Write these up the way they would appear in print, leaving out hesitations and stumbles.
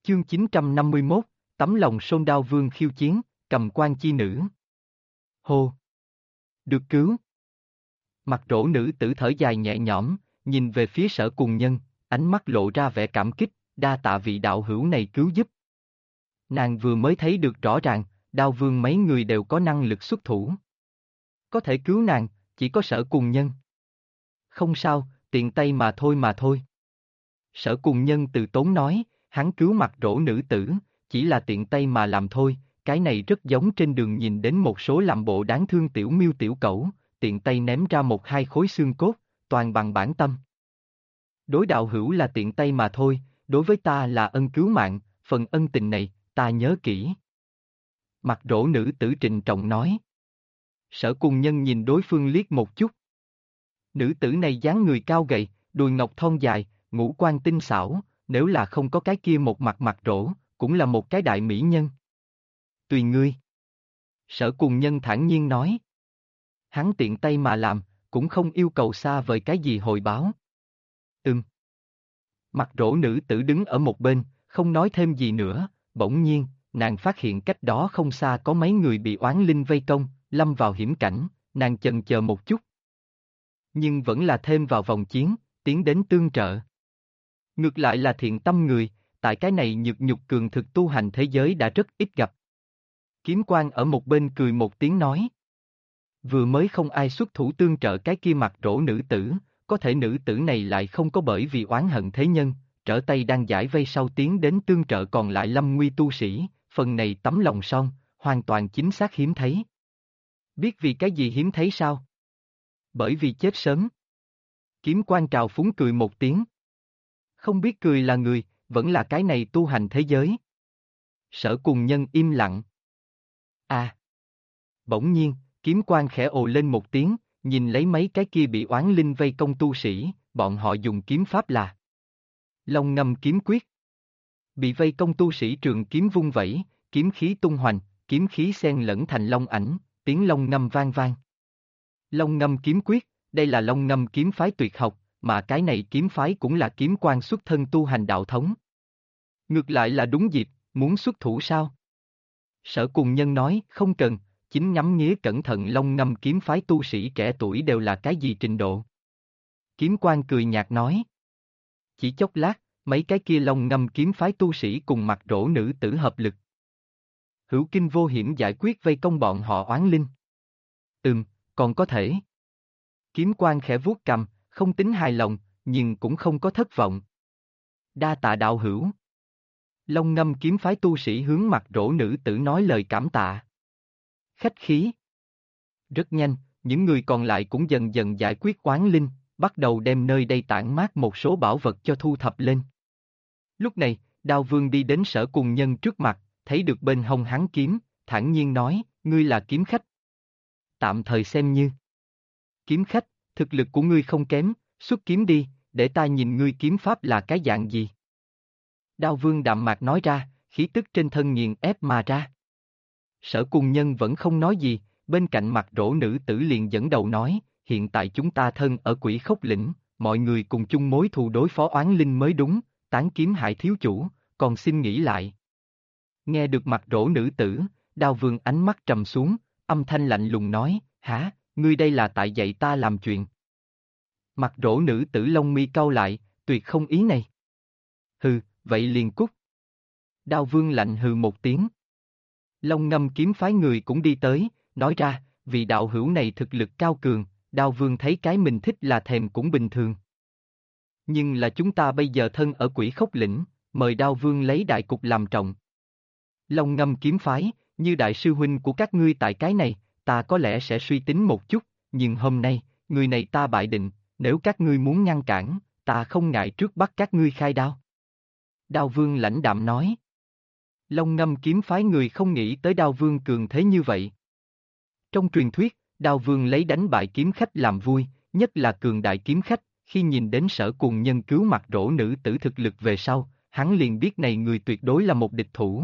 Chương 951, tấm lòng Sôn Đao Vương khiêu chiến, cầm quan chi nữ. Hô! Được cứu! Mặt rỗ nữ tử thở dài nhẹ nhõm, nhìn về phía Sở Cùng Nhân, ánh mắt lộ ra vẻ cảm kích, đa tạ vị đạo hữu này cứu giúp. Nàng vừa mới thấy được rõ ràng, Đao Vương mấy người đều có năng lực xuất thủ. Có thể cứu nàng, chỉ có Sở Cùng Nhân. Không sao, tiện tay mà thôi. Sở Cùng Nhân từ tốn nói, hắn cứu mặt rỗ nữ tử, chỉ là tiện tay mà làm thôi, cái này rất giống trên đường nhìn đến một số làm bộ đáng thương tiểu miêu tiểu cẩu, tiện tay ném ra một hai khối xương cốt, toàn bằng bản tâm. Đối đạo hữu là tiện tay mà thôi, đối với ta là ân cứu mạng, phần ân tình này, ta nhớ kỹ. Mặt rỗ nữ tử trịnh trọng nói. Sở Cùng Nhân nhìn đối phương liếc một chút. Nữ tử này dáng người cao gầy, đùi ngọc thon dài, ngũ quan tinh xảo, nếu là không có cái kia một mặt mặt rỗ, cũng là một cái đại mỹ nhân. Tùy ngươi. Sở Cùng Nhân thản nhiên nói. Hắn tiện tay mà làm, cũng không yêu cầu xa vời cái gì hồi báo. Mặt rỗ nữ tử đứng ở một bên, không nói thêm gì nữa, bỗng nhiên, nàng phát hiện cách đó không xa có mấy người bị oán linh vây công, lâm vào hiểm cảnh, nàng chần chờ một chút. Nhưng vẫn là thêm vào vòng chiến, tiến đến tương trợ. Ngược lại là thiện tâm người, tại cái này nhược cường thực tu hành thế giới đã rất ít gặp. Kiếm Quan ở một bên cười một tiếng nói. Vừa mới không ai xuất thủ tương trợ cái kia mặt rỗ nữ tử, có thể nữ tử này lại không có bởi vì oán hận thế nhân, trở tay đang giải vây sau tiến đến tương trợ còn lại lâm nguy tu sĩ, phần này tấm lòng son, hoàn toàn chính xác hiếm thấy. Biết vì cái gì hiếm thấy sao? Bởi vì chết sớm. Kiếm Quan trào phúng cười một tiếng. Không biết cười là người, vẫn là cái này tu hành thế giới. Sở Cùng Nhân im lặng. À! Bỗng nhiên, Kiếm Quan khẽ ồ lên một tiếng, nhìn lấy mấy cái kia bị oán linh vây công tu sĩ, bọn họ dùng kiếm pháp là Long Ngâm kiếm quyết. Bị vây công tu sĩ trường kiếm vung vẩy, kiếm khí tung hoành, kiếm khí xen lẫn thành long ảnh, tiếng long ngâm vang vang. Long Ngâm kiếm quyết, đây là Long Ngâm kiếm phái tuyệt học, mà cái này kiếm phái cũng là Kiếm Quan xuất thân tu hành đạo thống. Ngược lại là đúng dịp, muốn xuất thủ sao? Sở Cùng Nhân nói, không cần, chính ngắm nghía cẩn thận Long Ngâm kiếm phái tu sĩ trẻ tuổi đều là cái gì trình độ. Kiếm Quan cười nhạt nói. Chỉ chốc lát, mấy cái kia Long Ngâm kiếm phái tu sĩ cùng mặt rỗ nữ tử hợp lực. Hữu kinh vô hiểm giải quyết vây công bọn họ oán linh. Còn có thể. Kiếm Quan khẽ vuốt cằm, không tính hài lòng, nhưng cũng không có thất vọng. Đa tạ đạo hữu. Long Ngâm kiếm phái tu sĩ hướng mặt rỗ nữ tử nói lời cảm tạ. Khách khí. Rất nhanh, những người còn lại cũng dần dần giải quyết oán linh, bắt đầu đem nơi đây tản mát một số bảo vật cho thu thập lên. Lúc này, Đao Vương đi đến Sở Cùng Nhân trước mặt, thấy được bên hông hắn kiếm, thản nhiên nói, ngươi là kiếm khách. Tạm thời xem như. Kiếm khách, thực lực của ngươi không kém, xuất kiếm đi, để ta nhìn ngươi kiếm pháp là cái dạng gì. Đao Vương đạm mạc nói ra, khí tức trên thân nghiền ép mà ra. Sở Cùng Nhân vẫn không nói gì, bên cạnh mặt rỗ nữ tử liền dẫn đầu nói, hiện tại chúng ta thân ở Quỷ Khốc Lĩnh, mọi người cùng chung mối thù đối phó oán linh mới đúng, tán kiếm hại thiếu chủ, còn xin nghĩ lại. Nghe được mặt rỗ nữ tử, Đao Vương ánh mắt trầm xuống, âm thanh lạnh lùng nói, hả, ngươi đây là tại dạy ta làm chuyện. Mặt rỗ nữ tử lông mi cau lại, tuyệt không ý này. Hừ, vậy liền cút. Đao Vương lạnh hừ một tiếng. Long Ngâm kiếm phái người cũng đi tới, nói ra, vì đạo hữu này thực lực cao cường, Đao Vương thấy cái mình thích là thèm cũng bình thường. Nhưng là chúng ta bây giờ thân ở Quỷ Khốc Lĩnh, mời Đao Vương lấy đại cục làm trọng. Long Ngâm kiếm phái, như đại sư huynh của các ngươi tại cái này, ta có lẽ sẽ suy tính một chút, nhưng hôm nay, người này ta bại định, nếu các ngươi muốn ngăn cản, ta không ngại trước bắt các ngươi khai đao. Đao Vương lãnh đạm nói. Long Ngâm kiếm phái người không nghĩ tới Đao Vương cường thế như vậy. Trong truyền thuyết, Đao Vương lấy đánh bại kiếm khách làm vui, nhất là cường đại kiếm khách, khi nhìn đến Sở Cùng Nhân cứu mặt rỗ nữ tử thực lực về sau, hắn liền biết này người tuyệt đối là một địch thủ.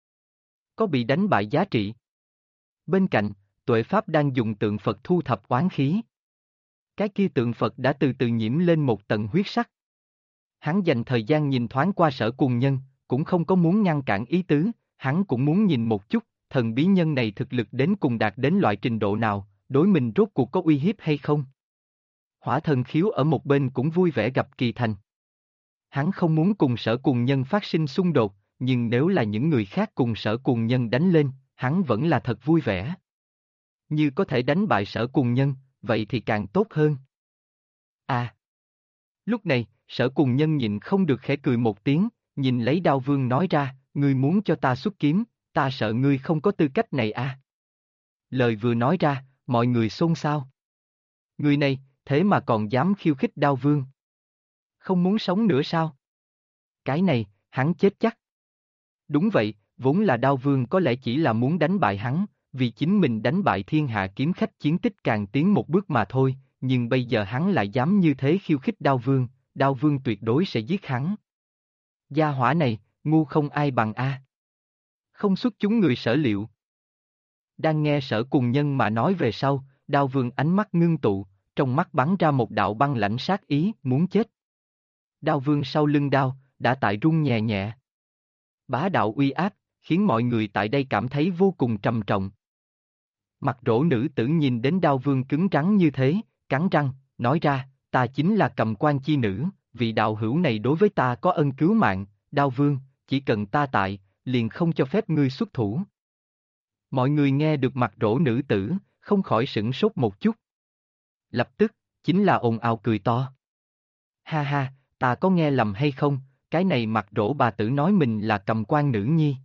Có bị đánh bại giá trị. Bên cạnh, Tuệ Pháp đang dùng tượng Phật thu thập oán khí. Cái kia tượng Phật đã từ từ nhiễm lên một tầng huyết sắc. Hắn dành thời gian nhìn thoáng qua Sở Cùng Nhân, cũng không có muốn ngăn cản ý tứ, hắn cũng muốn nhìn một chút, thần bí nhân này thực lực đến cùng đạt đến loại trình độ nào, đối mình rốt cuộc có uy hiếp hay không. Hỏa thần khiếu ở một bên cũng vui vẻ gặp Kỳ Thành. Hắn không muốn cùng Sở Cuồng Nhân phát sinh xung đột, nhưng nếu là những người khác cùng Sở Cuồng Nhân đánh lên, hắn vẫn là thật vui vẻ. Như có thể đánh bại Sở Cuồng Nhân, vậy thì càng tốt hơn. À! Lúc này, Sở Cuồng Nhân nhịn không được khẽ cười một tiếng, nhìn lấy Đao Vương nói ra, ngươi muốn cho ta xuất kiếm, ta sợ ngươi không có tư cách này à. Lời vừa nói ra, mọi người xôn xao. Người này, thế mà còn dám khiêu khích Đao Vương. Không muốn sống nữa sao? Cái này, hắn chết chắc. Đúng vậy, vốn là Đao Vương có lẽ chỉ là muốn đánh bại hắn, vì chính mình đánh bại thiên hạ kiếm khách chiến tích càng tiến một bước mà thôi, nhưng bây giờ hắn lại dám như thế khiêu khích Đao Vương tuyệt đối sẽ giết hắn. Gia hỏa này, ngu không ai bằng a. Không xuất chúng người Sở liệu. Đang nghe Sở Cuồng Nhân mà nói về sau, Đao Vương ánh mắt ngưng tụ, trong mắt bắn ra một đạo băng lãnh sát ý, muốn chết. Đao Vương sau lưng đao, đã tại rung nhẹ nhẹ. Bá đạo uy áp, khiến mọi người tại đây cảm thấy vô cùng trầm trọng. Mặt rỗ nữ tử nhìn đến Đao Vương cứng rắn như thế, cắn răng, nói ra, ta chính là Cầm Quan chi nữ, vị đạo hữu này đối với ta có ân cứu mạng, Đao Vương, chỉ cần ta tại, liền không cho phép ngươi xuất thủ. Mọi người nghe được mặt rỗ nữ tử, không khỏi sửng sốt một chút. Lập tức, chính là ồn ào cười to. Ha ha, ta có nghe lầm hay không, cái này mặt rỗ bà tử nói mình là Cầm Quan nữ nhi.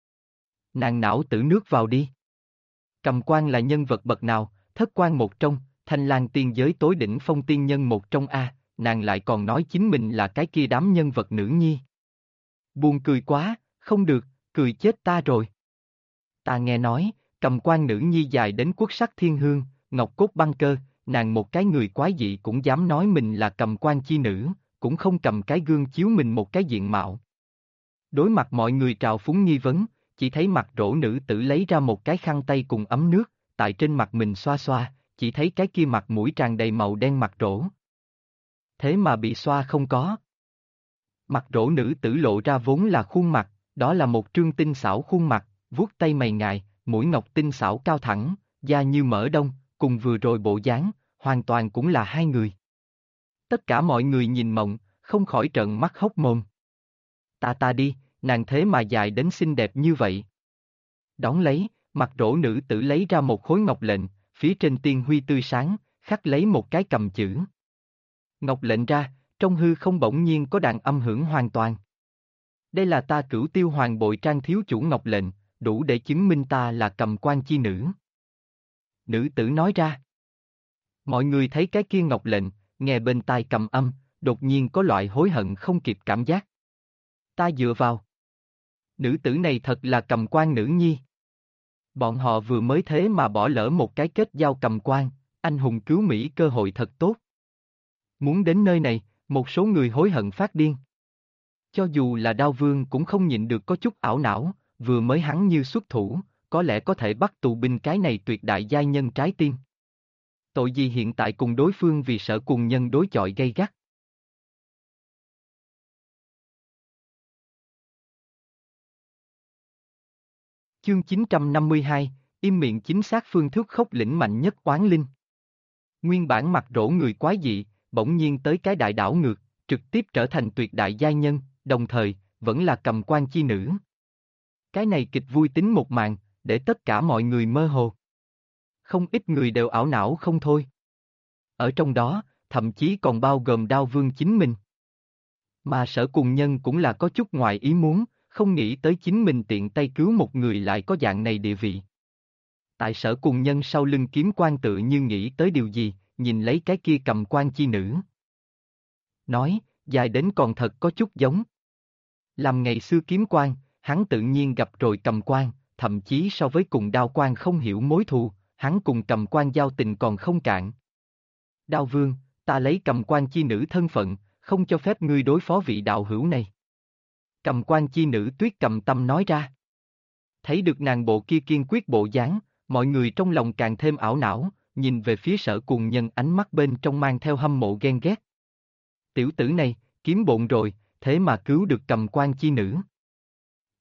Nàng não tử nước vào đi. Cầm Quan là nhân vật bậc nào, thất quan một trong, Thanh Lang tiên giới tối đỉnh phong tiên nhân một trong a, nàng lại còn nói chính mình là cái kia đám nhân vật nữ nhi. Buồn cười quá, không được, cười chết ta rồi. Ta nghe nói, Cầm Quan nữ nhi dài đến quốc sắc thiên hương, ngọc cốt băng cơ, nàng một cái người quái dị cũng dám nói mình là Cầm Quan chi nữ, cũng không cầm cái gương chiếu mình một cái diện mạo. Đối mặt mọi người trào phúng nghi vấn, chỉ thấy mặt rỗ nữ tử lấy ra một cái khăn tay cùng ấm nước, tại trên mặt mình xoa xoa, chỉ thấy cái kia mặt mũi tràn đầy màu đen mặt rỗ. Thế mà bị xoa không có. Mặt rỗ nữ tử lộ ra vốn là khuôn mặt, đó là một trương tinh xảo khuôn mặt, vuốt tay mày ngài, mũi ngọc tinh xảo cao thẳng, da như mỡ đông, cùng vừa rồi bộ dáng, hoàn toàn cũng là hai người. Tất cả mọi người nhìn mộng, không khỏi trợn mắt hốc mồm. Ta đi, nàng thế mà dài đến xinh đẹp như vậy. Đón lấy, mặt rỗ nữ tử lấy ra một khối ngọc lệnh, phía trên tiên huy tươi sáng, khắc lấy một cái cầm chữ. Ngọc lệnh ra, trong hư không bỗng nhiên có đàn âm hưởng hoàn toàn. Đây là ta Cửu Tiêu Hoàng bội trang thiếu chủ ngọc lệnh, đủ để chứng minh ta là Cầm Quan chi nữ. Nữ tử nói ra. Mọi người thấy cái kia ngọc lệnh, nghe bên tai cầm âm, đột nhiên có loại hối hận không kịp cảm giác. Ta dựa vào. Nữ tử này thật là Cầm Quan nữ nhi. Bọn họ vừa mới thế mà bỏ lỡ một cái kết giao cầm quan, anh hùng cứu Mỹ cơ hội thật tốt. Muốn đến nơi này, một số người hối hận phát điên. Cho dù là Đao Vương cũng không nhịn được có chút ảo não, vừa mới hắn như xuất thủ, có lẽ có thể bắt tù binh cái này tuyệt đại giai nhân trái tim. Tội gì hiện tại cùng đối phương vì Sở Cuồng Nhân đối chọi gay gắt. Chương 952, im miệng chính xác phương thức khốc lĩnh mạnh nhất oán linh. Nguyên bản mặt rỗ người quái dị, bỗng nhiên tới cái đại đảo ngược, trực tiếp trở thành tuyệt đại giai nhân, đồng thời, vẫn là Cầm Quan chi nữ. Cái này kịch vui tính một màn, để tất cả mọi người mơ hồ. Không ít người đều ảo não không thôi. Ở trong đó, thậm chí còn bao gồm Đao Vương chính mình. Mà Sở Cuồng Nhân cũng là có chút ngoài ý muốn, không nghĩ tới chính mình tiện tay cứu một người lại có dạng này địa vị. Tại Sở Cuồng Nhân sau lưng kiếm quan tự như nghĩ tới điều gì, nhìn lấy cái kia Cầm Quan chi nữ. Nói, dài đến còn thật có chút giống. Làm ngày xưa kiếm quan, hắn tự nhiên gặp rồi Cầm Quan, thậm chí so với cùng Đao Quan không hiểu mối thù, hắn cùng Cầm Quan giao tình còn không cạn. Đao Vương, ta lấy Cầm Quan chi nữ thân phận, không cho phép ngươi đối phó vị đạo hữu này. Cầm Quan chi nữ Tuyết Cầm Tâm nói ra. Thấy được nàng bộ kia kiên quyết bộ dáng, mọi người trong lòng càng thêm ảo não, nhìn về phía Sở Cuồng Nhân ánh mắt bên trong mang theo hâm mộ ghen ghét. Tiểu tử này, kiếm bộn rồi, thế mà cứu được Cầm Quan chi nữ.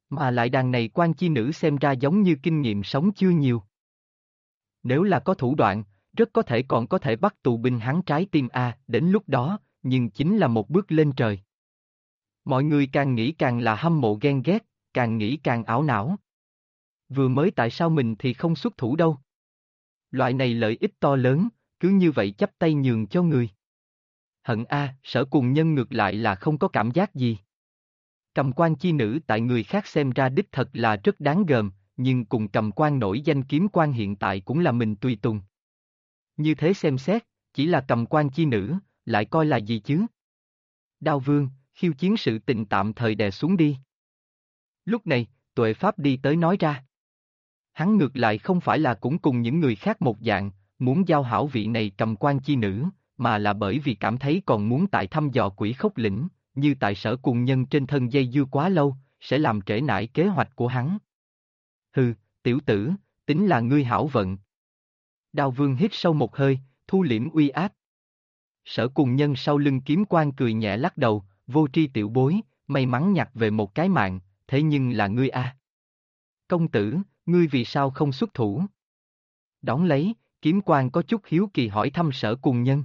Mà lại đàn này quan chi nữ xem ra giống như kinh nghiệm sống chưa nhiều. Nếu là có thủ đoạn, rất có thể còn có thể bắt tù binh hắn trái tim đến lúc đó, nhưng chính là một bước lên trời. Mọi người càng nghĩ càng là hâm mộ ghen ghét, càng nghĩ càng ảo não. Vừa mới tại sao mình thì không xuất thủ đâu? Loại này lợi ích to lớn, cứ như vậy chắp tay nhường cho người. Hận Sở Cùng Nhân ngược lại là không có cảm giác gì. Cầm quan chi nữ tại người khác xem ra đích thật là rất đáng gờm, nhưng cùng cầm quan nổi danh kiếm quan hiện tại cũng là mình tùy tùng. Như thế xem xét, chỉ là cầm quan chi nữ, lại coi là gì chứ? Đao Vương, khiêu chiến sự tình tạm thời đè xuống đi. Lúc này, Tuệ Pháp đi tới nói ra. Hắn ngược lại không phải là cũng cùng những người khác một dạng, muốn giao hảo vị này cầm quan chi nữ, mà là bởi vì cảm thấy còn muốn tại thăm dò quỷ khốc lĩnh, như tại Sở Cùng Nhân trên thân dây dưa quá lâu, sẽ làm trễ nải kế hoạch của hắn. Hừ, tiểu tử, tính là ngươi hảo vận. Đao Vương hít sâu một hơi, thu liễm uy áp. Sở Cùng Nhân sau lưng kiếm quan cười nhẹ lắc đầu, vô tri tiểu bối, may mắn nhặt về một cái mạng, thế nhưng là ngươi Công tử, ngươi vì sao không xuất thủ? Đón lấy, kiếm quan có chút hiếu kỳ hỏi thăm Sở Cùng Nhân.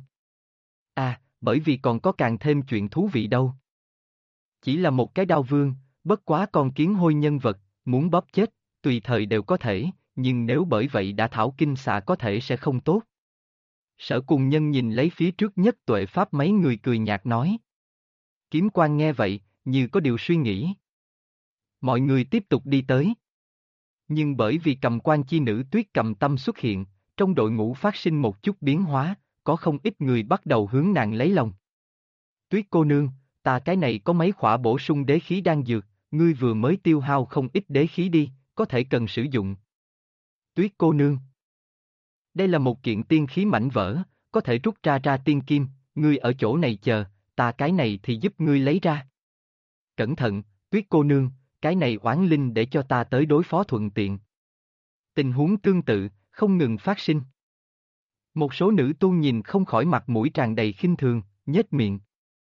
Bởi vì còn có càng thêm chuyện thú vị đâu. Chỉ là một cái đao vương, bất quá con kiến hôi nhân vật, muốn bóp chết, tùy thời đều có thể, nhưng nếu bởi vậy đã thảo kinh xạ có thể sẽ không tốt. Sở Cùng Nhân nhìn lấy phía trước nhất Tuệ Pháp mấy người cười nhạt nói. Kiếm quan nghe vậy, như có điều suy nghĩ. Mọi người tiếp tục đi tới. Nhưng bởi vì cầm quan chi nữ Tuyết Cầm Tâm xuất hiện, trong đội ngũ phát sinh một chút biến hóa, có không ít người bắt đầu hướng nàng lấy lòng. Tuyết cô nương, ta cái này có mấy khỏa bổ sung đế khí đang dược, ngươi vừa mới tiêu hao không ít đế khí đi, có thể cần sử dụng. Tuyết cô nương. Đây là một kiện tiên khí mảnh vỡ, có thể rút ra tiên kim, ngươi ở chỗ này chờ, ta cái này thì giúp ngươi lấy ra. Cẩn thận, Tuyết cô nương, cái này oán linh để cho ta tới đối phó thuận tiện. Tình huống tương tự, không ngừng phát sinh. Một số nữ tu nhìn không khỏi mặt mũi tràn đầy khinh thường, nhếch miệng.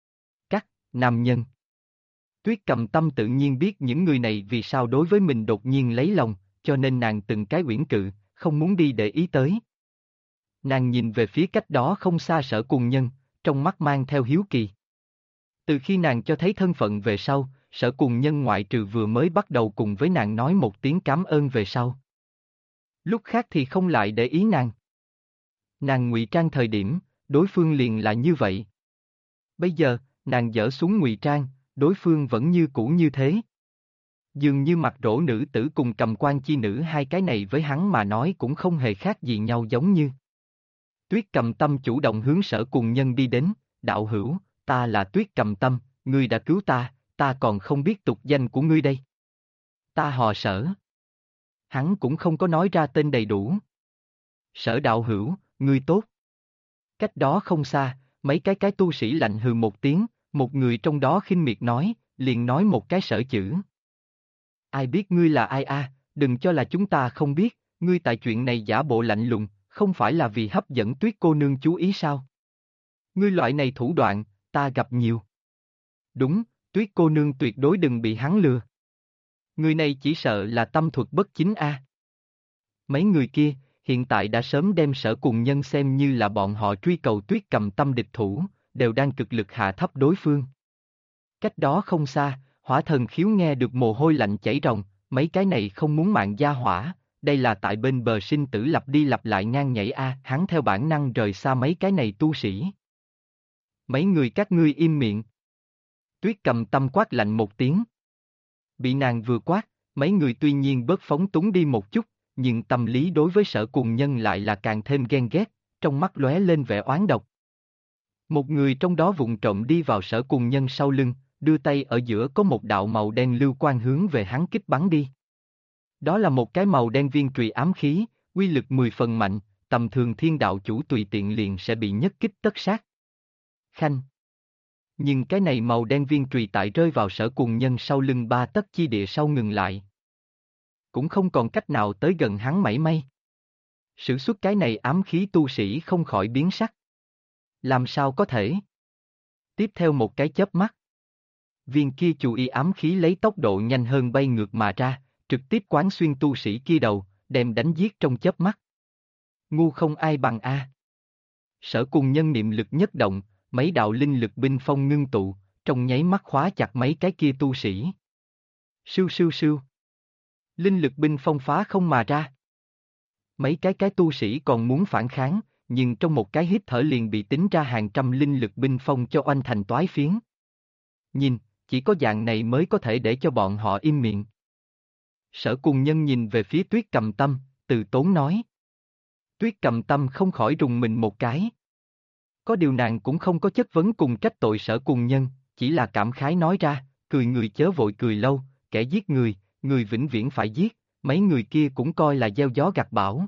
Nam nhân. Tuyết Cầm Tâm tự nhiên biết những người này vì sao đối với mình đột nhiên lấy lòng, cho nên nàng từng cái uyển cự, không muốn đi để ý tới. Nàng nhìn về phía cách đó không xa Sở Cùng Nhân, trong mắt mang theo hiếu kỳ. Từ khi nàng cho thấy thân phận về sau, Sở Cùng Nhân ngoại trừ vừa mới bắt đầu cùng với nàng nói một tiếng cảm ơn về sau. Lúc khác thì không lại để ý nàng. Nàng ngụy trang thời điểm, đối phương liền là như vậy. Bây giờ, nàng dỡ xuống ngụy trang, đối phương vẫn như cũ như thế. Dường như mặt rỗ nữ tử cùng cầm quan chi nữ hai cái này với hắn mà nói cũng không hề khác gì nhau giống như. Tuyết Cầm Tâm chủ động hướng Sở Cùng Nhân đi đến, đạo hữu, ta là Tuyết Cầm Tâm, ngươi đã cứu ta còn không biết tục danh của ngươi đây. Ta họ Sở. Hắn cũng không có nói ra tên đầy đủ. Sở đạo hữu, ngươi tốt. Cách đó không xa, mấy cái tu sĩ lạnh hừ một tiếng, một người trong đó khinh miệt nói, liền nói một cái Sở chữ. Ai biết ngươi là ai đừng cho là chúng ta không biết, ngươi tại chuyện này giả bộ lạnh lùng, không phải là vì hấp dẫn Tuyết cô nương chú ý sao? Ngươi loại này thủ đoạn, ta gặp nhiều. Đúng, Tuyết cô nương tuyệt đối đừng bị hắn lừa. Người này chỉ sợ là tâm thuật bất chính Mấy người kia, hiện tại đã sớm đem Sở Cùng Nhân xem như là bọn họ truy cầu Tuyết Cầm Tâm địch thủ, đều đang cực lực hạ thấp đối phương. Cách đó không xa, Hỏa Thần Khiếu nghe được mồ hôi lạnh chảy ròng, mấy cái này không muốn mạng gia hỏa, đây là tại bên bờ sinh tử lặp đi lặp lại ngang nhảy hắn theo bản năng rời xa mấy cái này tu sĩ. Mấy người các ngươi im miệng. Tuyết Cầm Tâm quát lạnh một tiếng. Bị nàng vừa quát, mấy người tuy nhiên bớt phóng túng đi một chút, nhưng tâm lý đối với Sở Cùng Nhân lại là càng thêm ghen ghét, trong mắt lóe lên vẻ oán độc. Một người trong đó vụng trộm đi vào Sở Cùng Nhân sau lưng, đưa tay ở giữa có một đạo màu đen lưu quang hướng về hắn kích bắn đi. Đó là một cái màu đen viên trùy ám khí, uy lực 10 phần mạnh, tầm thường thiên đạo chủ tùy tiện liền sẽ bị nhất kích tất sát. Khanh. Nhưng cái này màu đen viên trùy tại rơi vào Sở Cùng Nhân sau lưng 3 tấc chi địa sau ngừng lại. Cũng không còn cách nào tới gần hắn mảy may. Sử xuất cái này ám khí tu sĩ không khỏi biến sắc. Làm sao có thể? Tiếp theo một cái chớp mắt. viên kia chù y ám khí lấy tốc độ nhanh hơn bay ngược mà ra, trực tiếp quán xuyên tu sĩ kia đầu, đem đánh giết trong chớp mắt. Ngu không ai bằng a. Sở Cùng Nhân niệm lực nhất động, mấy đạo linh lực binh phong ngưng tụ, trong nháy mắt khóa chặt mấy cái kia tu sĩ. Sưu sưu sưu. Linh lực binh phong phá không mà ra. Mấy cái tu sĩ còn muốn phản kháng, nhưng trong một cái hít thở liền bị tính ra hàng trăm linh lực binh phong cho oanh thành toái phiến. Nhìn, chỉ có dạng này mới có thể để cho bọn họ im miệng. Sở Cùng Nhân nhìn về phía Tuyết Cầm Tâm, từ tốn nói. Tuyết Cầm Tâm không khỏi rùng mình một cái. Có điều nàng cũng không có chất vấn cùng trách tội Sở Cùng Nhân, chỉ là cảm khái nói ra, cười người chớ vội cười lâu, kẻ giết người, người vĩnh viễn phải giết, mấy người kia cũng coi là gieo gió gặt bão.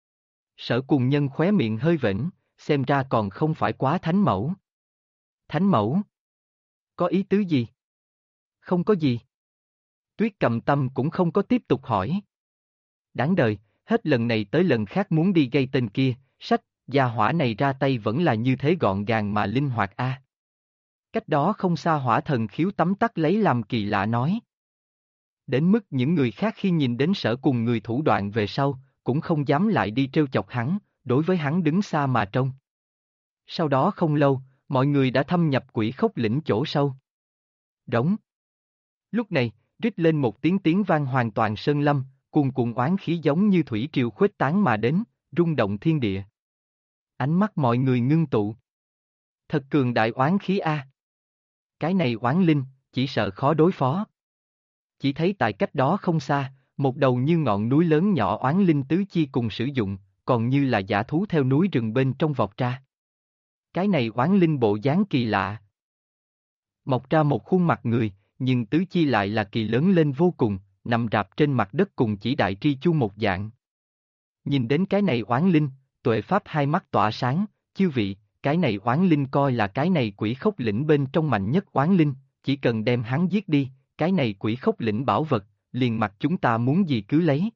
Sở Cùng Nhân khóe miệng hơi vểnh, xem ra còn không phải quá thánh mẫu. Thánh mẫu? Có ý tứ gì? Không có gì. Tuyết Cầm Tâm cũng không có tiếp tục hỏi. Đáng đời, hết lần này tới lần khác muốn đi gây tên kia, sách, gia hỏa này ra tay vẫn là như thế gọn gàng mà linh hoạt a. Cách đó không xa Hỏa Thần Khiếu tấm tắc lấy làm kỳ lạ nói. Đến mức những người khác khi nhìn đến Sở cùng người thủ đoạn về sau, cũng không dám lại đi trêu chọc hắn, đối với hắn đứng xa mà trông. Sau đó không lâu, mọi người đã thâm nhập Quỷ Khốc lĩnh chỗ sâu. Đống. Lúc này, rít lên một tiếng vang hoàn toàn sơn lâm, cuồn cuộn oán khí giống như thủy triều khuếch tán mà đến, rung động thiên địa. Ánh mắt mọi người ngưng tụ. Thật cường đại oán khí a. Cái này oán linh, chỉ sợ khó đối phó. Chỉ thấy tại cách đó không xa, một đầu như ngọn núi lớn nhỏ oán linh tứ chi cùng sử dụng, còn như là dã thú theo núi rừng bên trong vọt ra. Cái này oán linh bộ dáng kỳ lạ. Mọc ra một khuôn mặt người, nhưng tứ chi lại là kỳ lớn lên vô cùng, nằm rạp trên mặt đất cùng chỉ đại tri chu một dạng. Nhìn đến cái này oán linh, Tuệ Pháp hai mắt tỏa sáng, chư vị, cái này oán linh coi là cái này Quỷ Khốc lĩnh bên trong mạnh nhất oán linh, chỉ cần đem hắn giết đi, cái này Quỷ Khốc lĩnh bảo vật, liền mặc chúng ta muốn gì cứ lấy.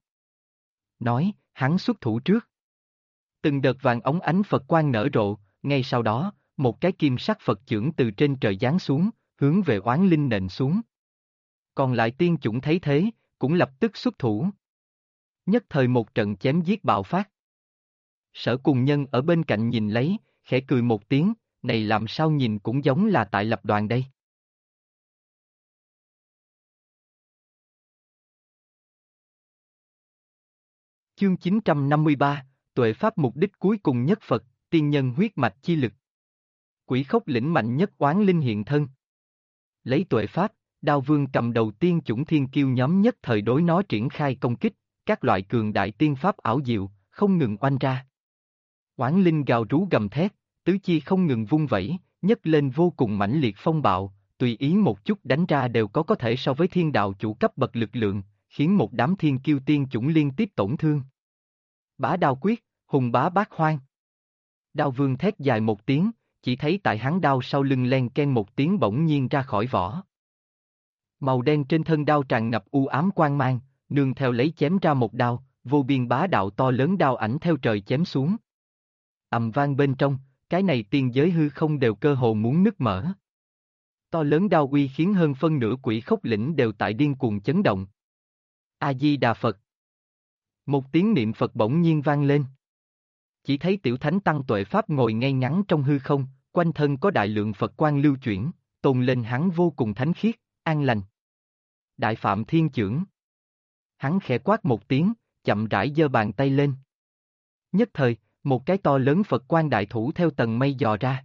Nói, hắn xuất thủ trước. Từng đợt vàng óng ánh Phật quang nở rộ, ngay sau đó, một cái kim sắc Phật chưởng từ trên trời giáng xuống, hướng về oán linh nện xuống. Còn lại tiên chủng thấy thế, cũng lập tức xuất thủ. Nhất thời một trận chém giết bạo phát. Sở Cùng Nhân ở bên cạnh nhìn lấy, khẽ cười một tiếng, này làm sao nhìn cũng giống là tại lập đoàn đây. Chương 953, Tuệ Pháp mục đích cuối cùng nhất Phật, tiên nhân huyết mạch chi lực. Quỷ Khốc lĩnh mạnh nhất oán linh hiện thân. Lấy Tuệ Pháp, Đao Vương cầm đầu tiên chủng thiên kiêu nhóm nhất thời đối nó triển khai công kích, các loại cường đại tiên pháp ảo diệu, không ngừng oanh ra. Oán linh gào rú gầm thét, tứ chi không ngừng vung vẩy, nhấc lên vô cùng mãnh liệt phong bạo, tùy ý một chút đánh ra đều có thể so với thiên đạo chủ cấp bậc lực lượng, khiến một đám thiên kiêu tiên chủng liên tiếp tổn thương. Bá đao quyết, hùng bá bát hoang. Đao Vương thét dài một tiếng, chỉ thấy tại hắn đao sau lưng len ken một tiếng bỗng nhiên ra khỏi vỏ. Màu đen trên thân đao tràn ngập u ám quang mang, nương theo lấy chém ra một đao, vô biên bá đạo to lớn đao ảnh theo trời chém xuống. Ầm vang bên trong, cái này tiên giới hư không đều cơ hồ muốn nứt mở. To lớn đao uy khiến hơn phân nửa Quỷ Khốc lĩnh đều tại điên cuồng chấn động. A Di Đà Phật. Một tiếng niệm Phật bỗng nhiên vang lên. Chỉ thấy tiểu thánh tăng Tuệ Pháp ngồi ngay ngắn trong hư không, quanh thân có đại lượng Phật quang lưu chuyển, tôn lên hắn vô cùng thánh khiết, an lành. Đại Phạm Thiên Chưởng. Hắn khẽ quát một tiếng, chậm rãi giơ bàn tay lên. Nhất thời, một cái to lớn Phật quang đại thủ theo tầng mây dò ra.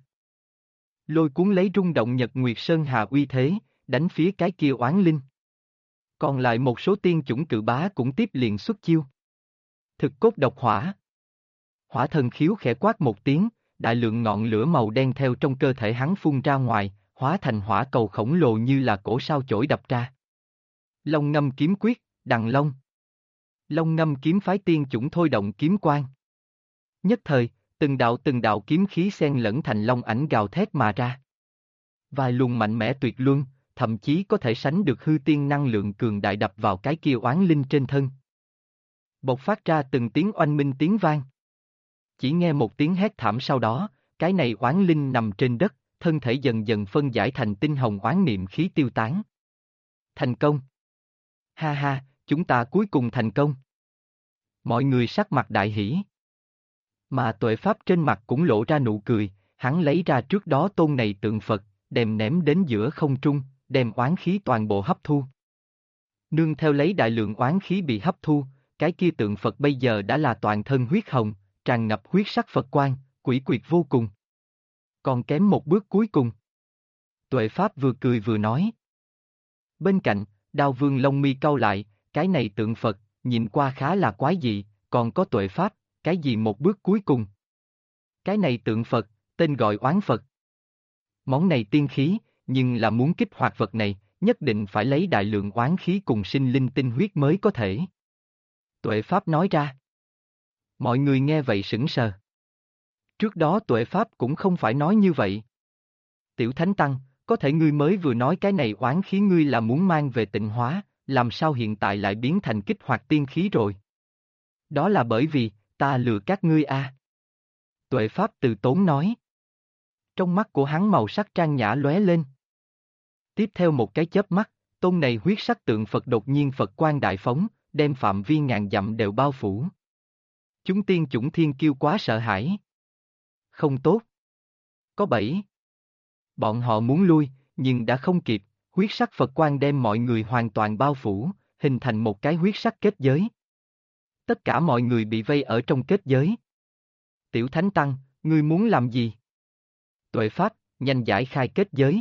Lôi cuốn lấy rung động Nhật Nguyệt Sơn Hà uy thế, đánh phía cái kia oán linh. Còn lại một số tiên chủng cự bá cũng tiếp liền xuất chiêu. Thực cốt độc hỏa. Hỏa Thần Khiếu khẽ quát một tiếng, đại lượng ngọn lửa màu đen theo trong cơ thể hắn phun ra ngoài, hóa thành hỏa cầu khổng lồ như là cổ sao chổi đập ra. Long Ngâm kiếm quyết, Đằng Long. Long Ngâm kiếm phái tiên chủng thôi động kiếm quang. Nhất thời, từng đạo kiếm khí xen lẫn thành long ảnh gào thét mà ra. Vài luồng mạnh mẽ tuyệt luân, thậm chí có thể sánh được hư tiên năng lượng cường đại đập vào cái kia oán linh trên thân. Bộc phát ra từng tiếng oanh minh tiếng vang. Chỉ nghe một tiếng hét thảm sau đó, cái này oán linh nằm trên đất, thân thể dần dần phân giải thành tinh hồng oán niệm khí tiêu tán. Thành công! Ha ha, chúng ta cuối cùng thành công! Mọi người sắc mặt đại hỉ. Mà Tuệ Pháp trên mặt cũng lộ ra nụ cười, hắn lấy ra trước đó tôn này tượng Phật, đem ném đến giữa không trung, đem oán khí toàn bộ hấp thu. Nương theo lấy đại lượng oán khí bị hấp thu, cái kia tượng Phật bây giờ đã là toàn thân huyết hồng, tràn ngập huyết sắc Phật quang, quỷ quyệt vô cùng. Còn kém một bước cuối cùng. Tuệ Pháp vừa cười vừa nói. Bên cạnh, Đao Vương lông mi cau lại, cái này tượng Phật, nhìn qua khá là quái dị, còn có Tuệ Pháp, cái gì một bước cuối cùng. Cái này tượng Phật, tên gọi oán Phật. Món này tiên khí, nhưng là muốn kích hoạt vật này, nhất định phải lấy đại lượng oán khí cùng sinh linh tinh huyết mới có thể. Tuệ Pháp nói ra. Mọi người nghe vậy sững sờ. Trước đó Tuệ Pháp cũng không phải nói như vậy. Tiểu Thánh Tăng, có thể ngươi mới vừa nói cái này oán khí ngươi là muốn mang về tịnh hóa, làm sao hiện tại lại biến thành kích hoạt tiên khí rồi? Đó là bởi vì, ta lừa các ngươi a. Tuệ Pháp từ tốn nói. Trong mắt của hắn màu sắc trang nhã lóe lên. Tiếp theo một cái chớp mắt, tôn này huyết sắc tượng Phật đột nhiên Phật quang đại phóng, đem phạm vi ngàn dặm đều bao phủ. Chúng tiên chủng thiên kiêu quá sợ hãi. Không tốt. Có bẫy. Bọn họ muốn lui, nhưng đã không kịp, huyết sắc Phật quang đem mọi người hoàn toàn bao phủ, hình thành một cái huyết sắc kết giới. Tất cả mọi người bị vây ở trong kết giới. Tiểu Thánh Tăng, ngươi muốn làm gì? Tuệ Pháp, nhanh giải khai kết giới.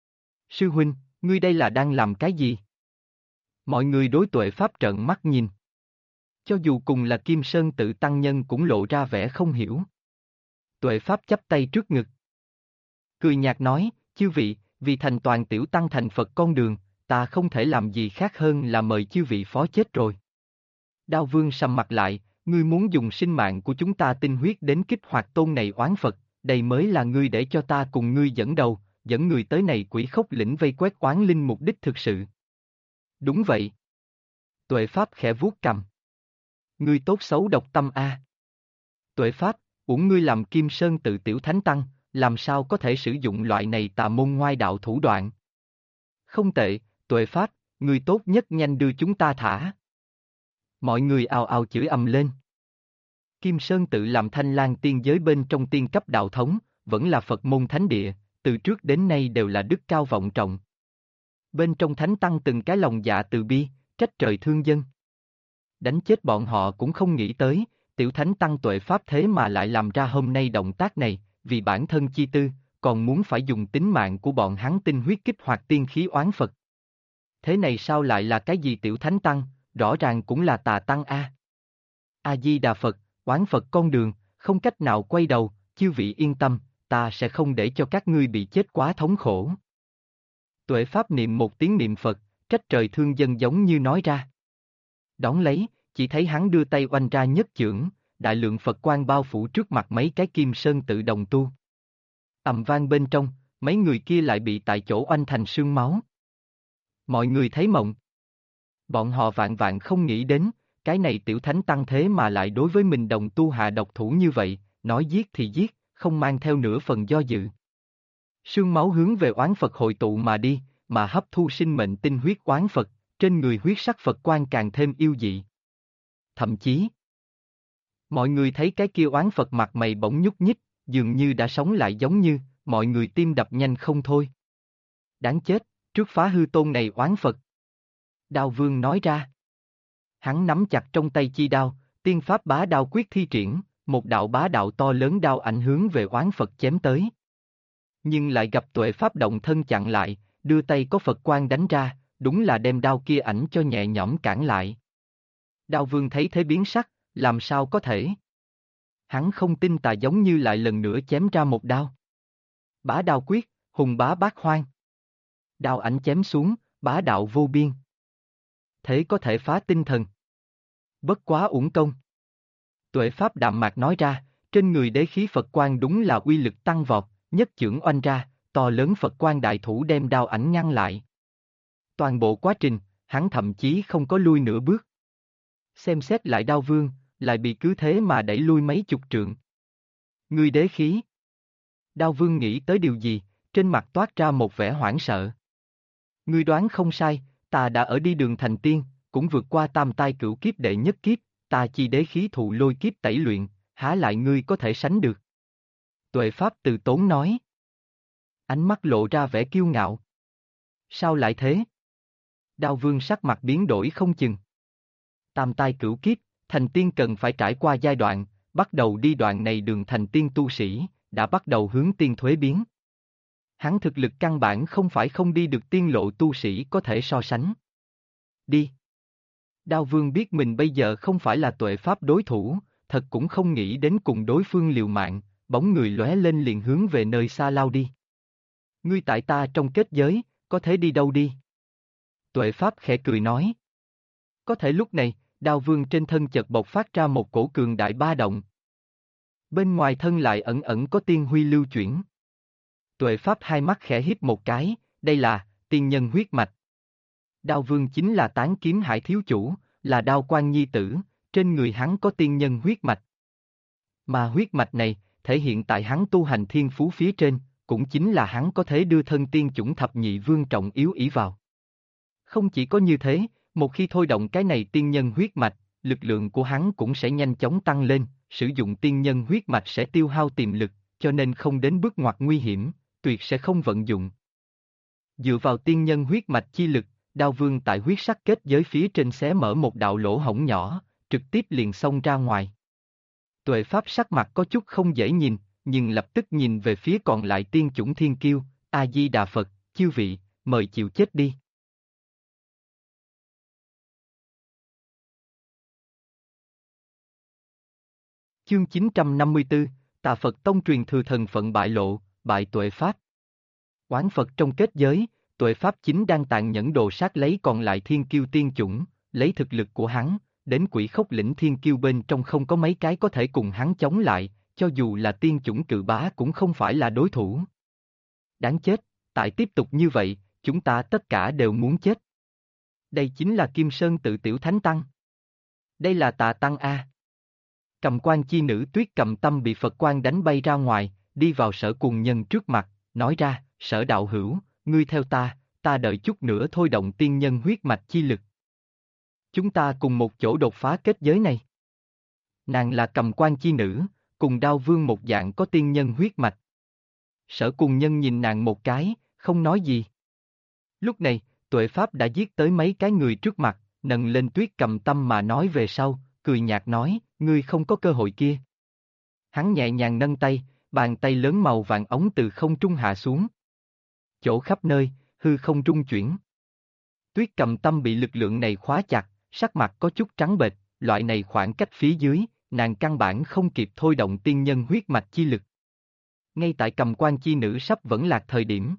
Sư huynh, ngươi đây là đang làm cái gì? Mọi người đối Tuệ Pháp trợn mắt nhìn. Cho dù cùng là Kim Sơn Tự Tăng Nhân cũng lộ ra vẻ không hiểu. Tuệ Pháp chắp tay trước ngực. Cười nhạt nói, chư vị, vì thành toàn tiểu tăng thành Phật con đường, ta không thể làm gì khác hơn là mời chư vị phó chết rồi. Đao Vương sầm mặt lại, ngươi muốn dùng sinh mạng của chúng ta tinh huyết đến kích hoạt tôn này oán Phật, đây mới là ngươi để cho ta cùng ngươi dẫn đầu, dẫn người tới này quỷ khốc lĩnh vây quét oán linh mục đích thực sự. Đúng vậy. Tuệ Pháp khẽ vuốt cằm. Ngươi tốt xấu độc tâm a. Tuệ Pháp, uổng ngươi làm Kim Sơn Tự Tiểu Thánh Tăng, làm sao có thể sử dụng loại này tà môn ngoại đạo thủ đoạn? Không tệ, Tuệ Pháp, ngươi tốt nhất nhanh đưa chúng ta thả. Mọi người ào ào chửi ầm lên. Kim Sơn Tự làm Thanh Lang tiên giới bên trong tiên cấp đạo thống, vẫn là Phật môn thánh địa, từ trước đến nay đều là đức cao vọng trọng. Bên trong thánh tăng từng cái lòng dạ từ bi, trách trời thương dân. Đánh chết bọn họ cũng không nghĩ tới, tiểu thánh tăng Tuệ Pháp thế mà lại làm ra hôm nay động tác này, vì bản thân chi tư, còn muốn phải dùng tính mạng của bọn hắn tinh huyết kích hoạt tiên khí oán Phật. Thế này sao lại là cái gì tiểu thánh tăng, rõ ràng cũng là tà tăng a. A-di-đà Phật, oán Phật con đường, không cách nào quay đầu, chư vị yên tâm, ta sẽ không để cho các ngươi bị chết quá thống khổ. Tuệ Pháp niệm một tiếng niệm Phật, trách trời thương dân giống như nói ra. Đón lấy, chỉ thấy hắn đưa tay oanh ra nhất chưởng, đại lượng Phật quang bao phủ trước mặt mấy cái Kim Sơn Tự đồng tu. Ầm vang bên trong, mấy người kia lại bị tại chỗ oanh thành sương máu. Mọi người thấy mộng. Bọn họ vạn vạn không nghĩ đến, cái này tiểu thánh tăng thế mà lại đối với mình đồng tu hạ độc thủ như vậy, nói giết thì giết, không mang theo nửa phần do dự. Sương máu hướng về oán Phật hội tụ mà đi, mà hấp thu sinh mệnh tinh huyết oán Phật, trên người huyết sắc Phật quang càng thêm yêu dị. Thậm chí, mọi người thấy cái kia oán Phật mặt mày bỗng nhúc nhích, dường như đã sống lại giống như, mọi người tim đập nhanh không thôi. Đáng chết, trước phá hư tôn này oán Phật. Đao Vương nói ra. Hắn nắm chặt trong tay chi đao, tiên pháp bá đao quyết thi triển, một đạo bá đạo to lớn đao ảnh hướng về oán Phật chém tới. Nhưng lại gặp Tuệ Pháp động thân chặn lại, đưa tay có Phật quang đánh ra, đúng là đem đao kia ảnh cho nhẹ nhõm cản lại. Đao Vương thấy thế biến sắc, làm sao có thể? Hắn không tin tà giống như lại lần nữa chém ra một đao. Bá đao quyết, hùng bá bát hoang. Đao ảnh chém xuống, bá đạo vô biên. Thế có thể phá tinh thần. Bất quá uổng công. Tuệ Pháp đạm mạc nói ra, trên người đế khí Phật quang đúng là uy lực tăng vọt, nhất chưởng oanh ra, to lớn Phật quang đại thủ đem đao ảnh ngăn lại. Toàn bộ quá trình, hắn thậm chí không có lui nửa bước. Xem xét lại Đao Vương, lại bị cứ thế mà đẩy lui mấy chục trượng. Ngươi đế khí. Đao Vương nghĩ tới điều gì, trên mặt toát ra một vẻ hoảng sợ. Ngươi đoán không sai, ta đã ở đi đường thành tiên, cũng vượt qua tam tai cửu kiếp đệ nhất kiếp, ta chi đế khí thụ lôi kiếp tẩy luyện, há lại ngươi có thể sánh được. Tuệ Pháp từ tốn nói. Ánh mắt lộ ra vẻ kiêu ngạo. Sao lại thế? Đao Vương sắc mặt biến đổi không chừng. Tam tai cửu kiếp, thành tiên cần phải trải qua giai đoạn, bắt đầu đi đoạn này đường thành tiên tu sĩ, đã bắt đầu hướng tiên thuế biến. Hắn thực lực căn bản không phải không đi được tiên lộ tu sĩ có thể so sánh. Đi. Đao Vương biết mình bây giờ không phải là Tuệ Pháp đối thủ, thật cũng không nghĩ đến cùng đối phương liều mạng, bóng người lóe lên liền hướng về nơi xa lao đi. Ngươi tại ta trong kết giới, có thể đi đâu đi? Tuệ Pháp khẽ cười nói. Có thể lúc này, Đao Vương trên thân chợt bộc phát ra một cổ cường đại ba động. Bên ngoài thân lại ẩn ẩn có tiên huy lưu chuyển. Tuệ Pháp hai mắt khẽ híp một cái, đây là tiên nhân huyết mạch. Đao Vương chính là Tán Kiếm Hải thiếu chủ, là Đao Quan nhi tử, trên người hắn có tiên nhân huyết mạch. Mà huyết mạch này, thể hiện tại hắn tu hành thiên phú phía trên, cũng chính là hắn có thể đưa thân tiên chủng thập nhị vương trọng yếu ỷ vào. Không chỉ có như thế, một khi thôi động cái này tiên nhân huyết mạch, lực lượng của hắn cũng sẽ nhanh chóng tăng lên, sử dụng tiên nhân huyết mạch sẽ tiêu hao tiềm lực, cho nên không đến bước ngoặt nguy hiểm, tuyệt sẽ không vận dụng. Dựa vào tiên nhân huyết mạch chi lực, Đao Vương tại huyết sắc kết giới phía trên xé mở một đạo lỗ hổng nhỏ, trực tiếp liền xông ra ngoài. Tuệ Pháp sắc mặt có chút không dễ nhìn, nhưng lập tức nhìn về phía còn lại tiên chủng thiên kiêu, A-di-đà Phật, chư vị, mời chịu chết đi. Chương 954, Tà Phật Tông truyền thừa thần phận bại lộ, bại Tuệ Pháp. Oán Phật trong kết giới, Tuệ Pháp chính đang tàn nhẫn đồ sát lấy còn lại thiên kiêu tiên chủng, lấy thực lực của hắn, đến Quỷ Khốc lĩnh thiên kiêu bên trong không có mấy cái có thể cùng hắn chống lại, cho dù là tiên chủng cự bá cũng không phải là đối thủ. Đáng chết, tại tiếp tục như vậy, chúng ta tất cả đều muốn chết. Đây chính là Kim Sơn Tự Tiểu Thánh Tăng. Đây là Tà Tăng A. Cầm quan chi nữ Tuyết Cầm Tâm bị Phật quan đánh bay ra ngoài, đi vào Sở Cuồng Nhân trước mặt, nói ra, Sở đạo hữu, ngươi theo ta đợi chút nữa thôi động tiên nhân huyết mạch chi lực. Chúng ta cùng một chỗ đột phá kết giới này. Nàng là cầm quan chi nữ, cùng Đao Vương một dạng có tiên nhân huyết mạch. Sở Cuồng Nhân nhìn nàng một cái, không nói gì. Lúc này, Tuệ Pháp đã giết tới mấy cái người trước mặt, nâng lên Tuyết Cầm Tâm mà nói về sau, cười nhạt nói, ngươi không có cơ hội kia. Hắn nhẹ nhàng nâng tay, bàn tay lớn màu vàng ống từ không trung hạ xuống. Chỗ khắp nơi, hư không rung chuyển. Tuyết Cầm Tâm bị lực lượng này khóa chặt, sắc mặt có chút trắng bệch, loại này khoảng cách phía dưới, nàng căn bản không kịp thôi động tiên nhân huyết mạch chi lực. Ngay tại cầm quan chi nữ sắp vẫn lạc thời điểm.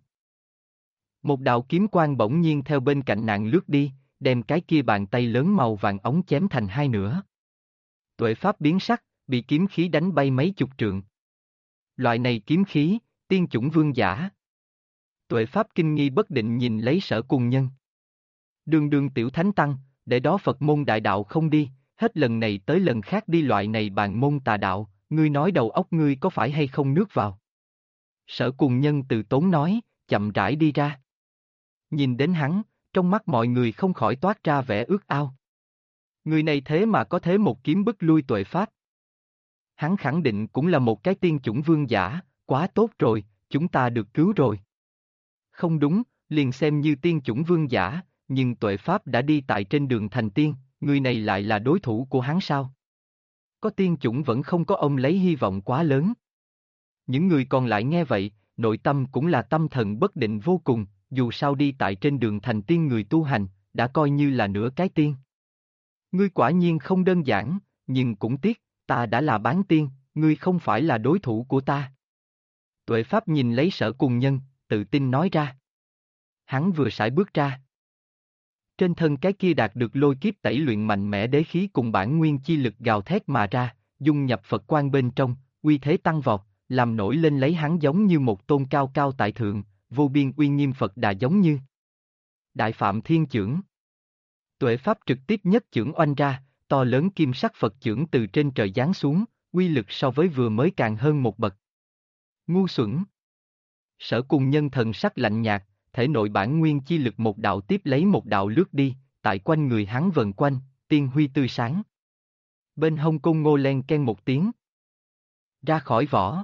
Một đạo kiếm quang bỗng nhiên theo bên cạnh nàng lướt đi, đem cái kia bàn tay lớn màu vàng ống chém thành hai nửa. Tuệ Pháp biến sắc, bị kiếm khí đánh bay mấy chục trượng. Loại này kiếm khí, tiên chủng vương giả. Tuệ Pháp kinh nghi bất định nhìn lấy Sở Cuồng Nhân. Đường đường tiểu thánh tăng, để đó Phật môn đại đạo không đi, hết lần này tới lần khác đi loại này bàn môn tà đạo, ngươi nói đầu óc ngươi có phải hay không nước vào. Sở Cuồng Nhân từ tốn nói, chậm rãi đi ra. Nhìn đến hắn, trong mắt mọi người không khỏi toát ra vẻ ước ao. Người này thế mà có thế một kiếm bức lui Tuệ Pháp. Hắn khẳng định cũng là một cái tiên chủng vương giả, quá tốt rồi, chúng ta được cứu rồi. Không đúng, liền xem như tiên chủng vương giả, nhưng Tuệ Pháp đã đi tại trên đường thành tiên, người này lại là đối thủ của hắn sao? Có tiên chủng vẫn không có ông lấy hy vọng quá lớn. Những người còn lại nghe vậy, nội tâm cũng là tâm thần bất định vô cùng, dù sao đi tại trên đường thành tiên người tu hành, đã coi như là nửa cái tiên. Ngươi quả nhiên không đơn giản, nhưng cũng tiếc, ta đã là bán tiên, ngươi không phải là đối thủ của ta. Tuệ Pháp nhìn lấy Sở Cuồng Nhân, tự tin nói ra. Hắn vừa sải bước ra. Trên thân cái kia đạt được lôi kiếp tẩy luyện mạnh mẽ đế khí cùng bản nguyên chi lực gào thét mà ra, dung nhập Phật quan bên trong, uy thế tăng vọt, làm nổi lên lấy hắn giống như một tôn cao cao tại thượng, vô biên uy nghiêm Phật Đà giống như. Đại Phạm Thiên Chưởng. Tuệ Pháp trực tiếp nhất chưởng oanh ra, to lớn kim sắc Phật chưởng từ trên trời giáng xuống, uy lực so với vừa mới càng hơn một bậc. Ngu xuẩn. Sở Cùng Nhân thần sắc lạnh nhạt, thể nội bản nguyên chi lực một đạo tiếp lấy một đạo lướt đi, tại quanh người hắn vần quanh, tiên huy tươi sáng. Bên hông côn ngô len ken một tiếng. Ra khỏi vỏ.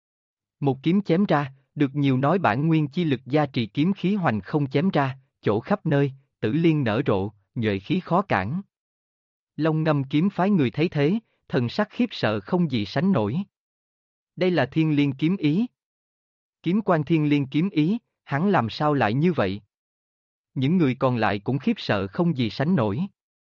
Một kiếm chém ra, được nhiều nói bản nguyên chi lực gia trì kiếm khí hoành không chém ra, chỗ khắp nơi, tử liên nở rộ, nhuệ khí khó cản. Long Ngâm kiếm phái người thấy thế, thần sắc khiếp sợ không gì sánh nổi. Đây là thiên liên kiếm ý. Kiếm quan thiên liên kiếm ý, hắn làm sao lại như vậy? Những người còn lại cũng khiếp sợ không gì sánh nổi.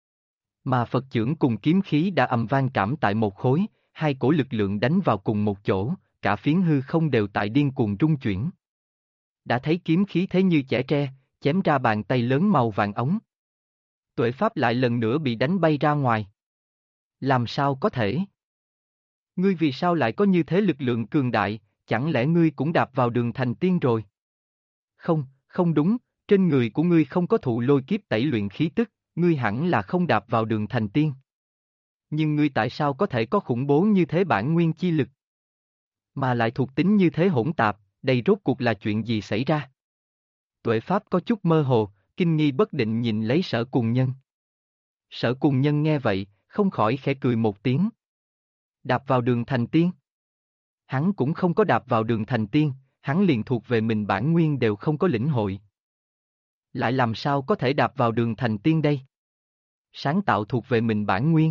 Mà Phật chưởng cùng kiếm khí đã ầm vang cảm tại một khối, hai cổ lực lượng đánh vào cùng một chỗ, cả phiến hư không đều tại điên cuồng rung chuyển. Đã thấy kiếm khí thế như chẻ tre, chém ra bàn tay lớn màu vàng ống. Tuệ Pháp lại lần nữa bị đánh bay ra ngoài. Làm sao có thể? Ngươi vì sao lại có như thế lực lượng cường đại, chẳng lẽ ngươi cũng đạp vào đường thành tiên rồi? Không, không đúng, trên người của ngươi không có thụ lôi kiếp tẩy luyện khí tức, ngươi hẳn là không đạp vào đường thành tiên. Nhưng ngươi tại sao có thể có khủng bố như thế bản nguyên chi lực? Mà lại thuộc tính như thế hỗn tạp, đây rốt cuộc là chuyện gì xảy ra? Tuệ Pháp có chút mơ hồ, kinh nghi bất định nhìn lấy Sở Cùng Nhân. Sở Cùng Nhân nghe vậy, không khỏi khẽ cười một tiếng. Đạp vào đường thành tiên? Hắn cũng không có đạp vào đường thành tiên, hắn liền thuộc về mình bản nguyên đều không có lĩnh hội. Lại làm sao có thể đạp vào đường thành tiên đây? Sáng tạo thuộc về mình bản nguyên.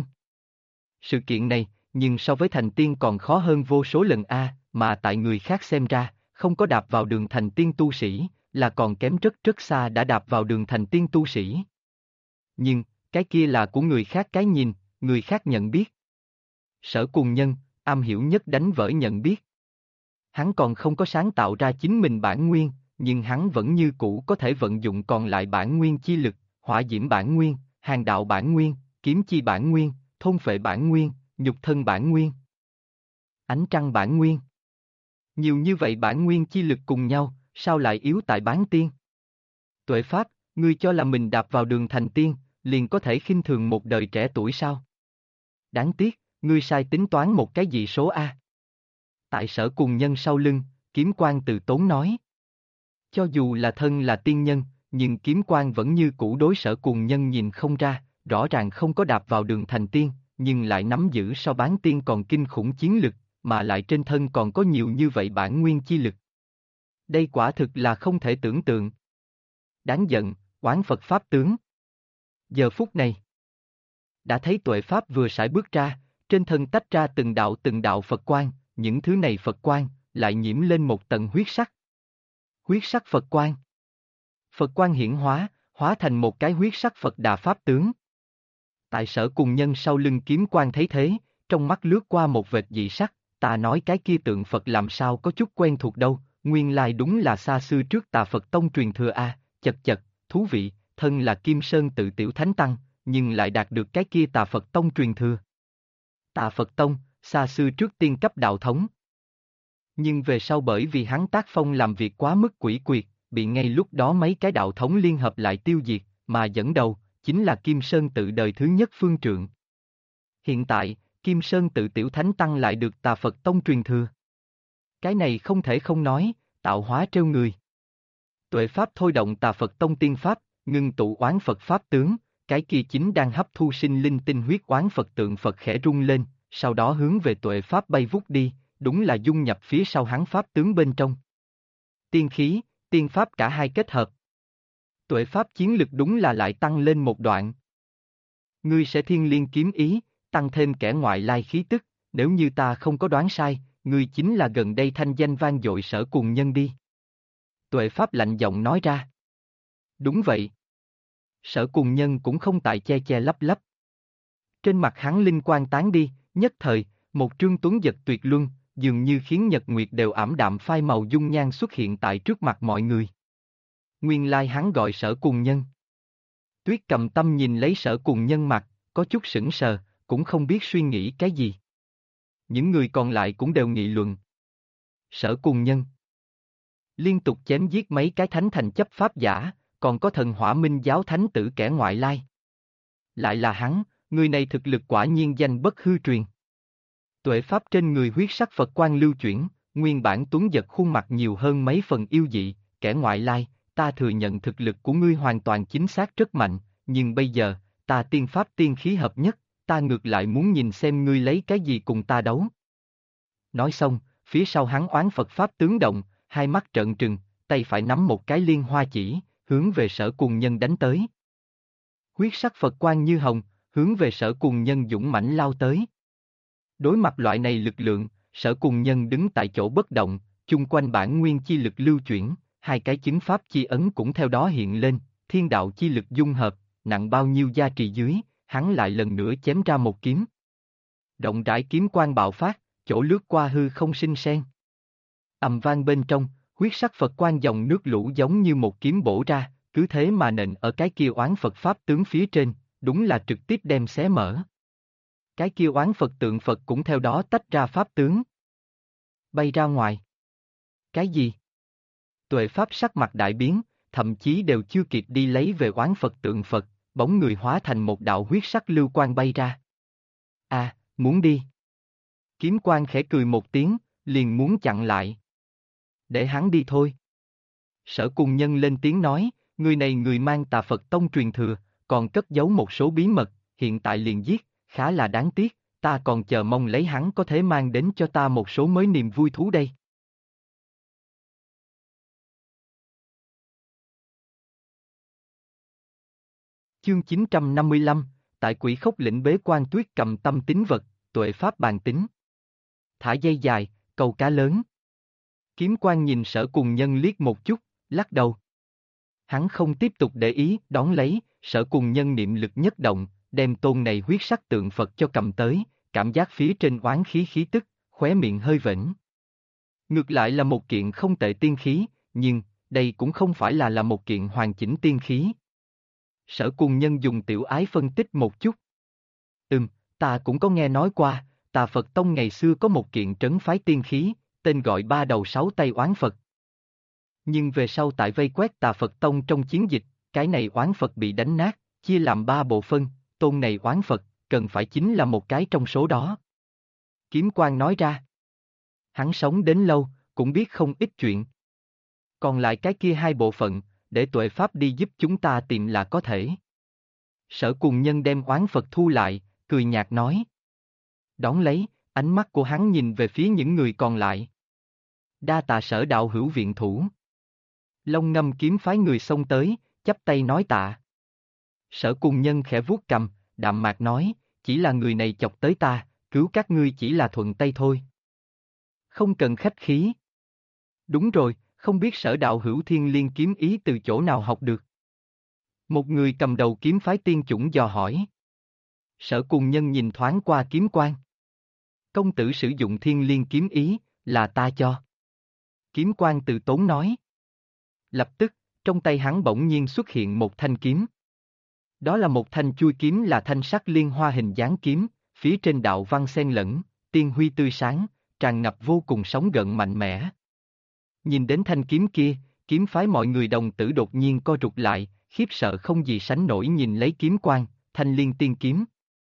Sự kiện này, nhưng so với thành tiên còn khó hơn vô số lần mà tại người khác xem ra, không có đạp vào đường thành tiên tu sĩ, là còn kém rất rất xa đã đạp vào đường thành tiên tu sĩ. Nhưng, cái kia là của người khác cái nhìn, người khác nhận biết. Sở Cùng Nhân, am hiểu nhất đánh vỡ nhận biết. Hắn còn không có sáng tạo ra chính mình bản nguyên, nhưng hắn vẫn như cũ có thể vận dụng còn lại bản nguyên chi lực, hỏa diễm bản nguyên, hàng đạo bản nguyên, kiếm chi bản nguyên, thôn phệ bản nguyên, nhục thân bản nguyên, ánh trăng bản nguyên. Nhiều như vậy bản nguyên chi lực cùng nhau, sao lại yếu tại bán tiên? Tuệ Pháp, ngươi cho là mình đạp vào đường thành tiên, liền có thể khinh thường một đời trẻ tuổi sao? Đáng tiếc, ngươi sai tính toán một cái dị số A. Tại Sở Cùng Nhân sau lưng, kiếm quan từ tốn nói. Cho dù là thân là tiên nhân, nhưng kiếm quan vẫn như cũ đối Sở Cùng Nhân nhìn không ra, rõ ràng không có đạp vào đường thành tiên, nhưng lại nắm giữ so bán tiên còn kinh khủng chiến lực, mà lại trên thân còn có nhiều như vậy bản nguyên chi lực. Đây quả thực là không thể tưởng tượng. Đáng giận, oán Phật Pháp tướng. Giờ phút này, đã thấy Tuệ Pháp vừa sải bước ra, trên thân tách ra từng đạo Phật quang, những thứ này Phật quang, lại nhiễm lên một tầng huyết sắc. Huyết sắc Phật quang. Phật quang hiển hóa, hóa thành một cái huyết sắc Phật Đà Pháp tướng. Tại Sở Cùng Nhân sau lưng kiếm quan thấy thế, trong mắt lướt qua một vệt dị sắc, ta nói cái kia tượng Phật làm sao có chút quen thuộc đâu, nguyên lai đúng là xa xưa trước Tà Phật Tông truyền thừa chật chật, thú vị, thân là Kim Sơn tự tiểu thánh tăng, nhưng lại đạt được cái kia Tà Phật Tông truyền thừa. Tà Phật Tông, xa xưa trước tiên cấp đạo thống. Nhưng về sau bởi vì hắn tác phong làm việc quá mức quỷ quyệt, bị ngay lúc đó mấy cái đạo thống liên hợp lại tiêu diệt, mà dẫn đầu, chính là Kim Sơn tự đời thứ nhất phương trượng. Hiện tại, Kim Sơn tự tiểu thánh tăng lại được Tà Phật Tông truyền thừa. Cái này không thể không nói, tạo hóa trêu người. Tuệ Pháp thôi động Tà Phật Tông tiên Pháp, ngưng tụ oán Phật Pháp tướng, cái kia chính đang hấp thu sinh linh tinh huyết oán Phật tượng Phật khẽ rung lên, sau đó hướng về Tuệ Pháp bay vút đi, đúng là dung nhập phía sau hắn Pháp tướng bên trong. Tiên khí, tiên Pháp cả hai kết hợp. Tuệ Pháp chiến lực đúng là lại tăng lên một đoạn. Ngươi sẽ thiên liên kiếm ý, tăng thêm kẻ ngoại lai khí tức, nếu như ta không có đoán sai, ngươi chính là gần đây thanh danh vang dội Sở Cùng Nhân đi. Tuệ Pháp lạnh giọng nói ra. Đúng vậy. Sở Cùng Nhân cũng không tại che che lấp lấp. Trên mặt hắn linh quang tán đi, nhất thời, một trương tuấn giật tuyệt luân, dường như khiến nhật nguyệt đều ảm đạm phai màu dung nhan xuất hiện tại trước mặt mọi người. Nguyên lai hắn gọi Sở Cùng Nhân. Tuyết Cầm Tâm nhìn lấy Sở Cùng Nhân mặt, có chút sững sờ, cũng không biết suy nghĩ cái gì. Những người còn lại cũng đều nghị luận. Sở Cùng Nhân liên tục chém giết mấy cái thánh thành chấp pháp giả, còn có thần Hỏa Minh giáo thánh tử kẻ ngoại lai. Lại là hắn, người này thực lực quả nhiên danh bất hư truyền. Tuệ Pháp trên người huyết sắc Phật quang lưu chuyển, nguyên bản tuấn giật khuôn mặt nhiều hơn mấy phần yêu dị, kẻ ngoại lai, ta thừa nhận thực lực của ngươi hoàn toàn chính xác rất mạnh, nhưng bây giờ, ta tiên pháp tiên khí hợp nhất, ta ngược lại muốn nhìn xem ngươi lấy cái gì cùng ta đấu. Nói xong, phía sau hắn oán Phật pháp tướng động, hai mắt trợn trừng, tay phải nắm một cái liên hoa chỉ, hướng về Sở Cuồng Nhân đánh tới. Huyết sắc Phật quang như hồng, hướng về Sở Cuồng Nhân dũng mãnh lao tới. Đối mặt loại này lực lượng, Sở Cuồng Nhân đứng tại chỗ bất động, chung quanh bản nguyên chi lực lưu chuyển, hai cái chứng pháp chi ấn cũng theo đó hiện lên, thiên đạo chi lực dung hợp, nặng bao nhiêu gia trì dưới, hắn lại lần nữa chém ra một kiếm. Rộng rãi kiếm quang bạo phát, chỗ lướt qua hư không sinh sen. Ầm vang bên trong, huyết sắc Phật quang dòng nước lũ giống như một kiếm bổ ra, cứ thế mà nện ở cái kia oán Phật pháp tướng phía trên, đúng là trực tiếp đem xé mở. Cái kia oán Phật tượng Phật cũng theo đó tách ra pháp tướng. Bay ra ngoài. Cái gì? Tuệ pháp sắc mặt đại biến, thậm chí đều chưa kịp đi lấy về oán Phật tượng Phật, bóng người hóa thành một đạo huyết sắc lưu quang bay ra. À, muốn đi. Kiếm quang khẽ cười một tiếng, liền muốn chặn lại. Để hắn đi thôi. Sở Cuồng Nhân lên tiếng nói, người này người mang Tà Phật tông truyền thừa, còn cất giấu một số bí mật, hiện tại liền giết, khá là đáng tiếc, ta còn chờ mong lấy hắn có thể mang đến cho ta một số mới niềm vui thú đây. Chương 955, tại Quỷ Khốc lĩnh bế quan tuyết cầm tâm tính vật, tuệ pháp bàn tính. Thả dây dài, câu cá lớn. Kiếm Quan nhìn Sở Cuồng Nhân liếc một chút, lắc đầu. Hắn không tiếp tục để ý, đón lấy, Sở Cuồng Nhân niệm lực nhất động, đem tôn này huyết sắc tượng Phật cho cầm tới, cảm giác phía trên oán khí khí tức, khóe miệng hơi vểnh. Ngược lại là một kiện không tệ tiên khí, nhưng, đây cũng không phải là một kiện hoàn chỉnh tiên khí. Sở Cuồng Nhân dùng tiểu ái phân tích một chút. Ta cũng có nghe nói qua, Tà Phật Tông ngày xưa có một kiện trấn phái tiên khí, tên gọi ba đầu sáu tay oán Phật. Nhưng về sau tại vây quét Tà Phật Tông trong chiến dịch, cái này oán Phật bị đánh nát, chia làm ba bộ phân, tôn này oán Phật, cần phải chính là một cái trong số đó. Kiếm Quan nói ra. Hắn sống đến lâu, cũng biết không ít chuyện. Còn lại cái kia hai bộ phận, để tuệ pháp đi giúp chúng ta tìm là có thể. Sở Cuồng Nhân đem oán Phật thu lại, cười nhạt nói. Đón lấy, ánh mắt của hắn nhìn về phía những người còn lại. Đa tạ Sở đạo hữu viện thủ. Long Ngâm kiếm phái người xông tới, chắp tay nói tạ. Sở Cuồng Nhân khẽ vuốt cầm, đạm mạc nói, chỉ là người này chọc tới ta, cứu các ngươi chỉ là thuận tay thôi. Không cần khách khí. Đúng rồi, không biết Sở đạo hữu thiên liên kiếm ý từ chỗ nào học được. Một người cầm đầu kiếm phái tiên chủng dò hỏi. Sở Cuồng Nhân nhìn thoáng qua Kiếm Quan. Công tử sử dụng thiên liên kiếm ý, là ta cho. Kiếm Quan từ tốn nói. Lập tức, trong tay hắn bỗng nhiên xuất hiện một thanh kiếm. Đó là một thanh chui kiếm là thanh sắc liên hoa hình dáng kiếm, phía trên đạo văn xen lẫn, tiên huy tươi sáng, tràn ngập vô cùng sóng gợn mạnh mẽ. Nhìn đến thanh kiếm kia, kiếm phái mọi người đồng tử đột nhiên co rụt lại, khiếp sợ không gì sánh nổi nhìn lấy Kiếm Quan, thanh liên tiên kiếm.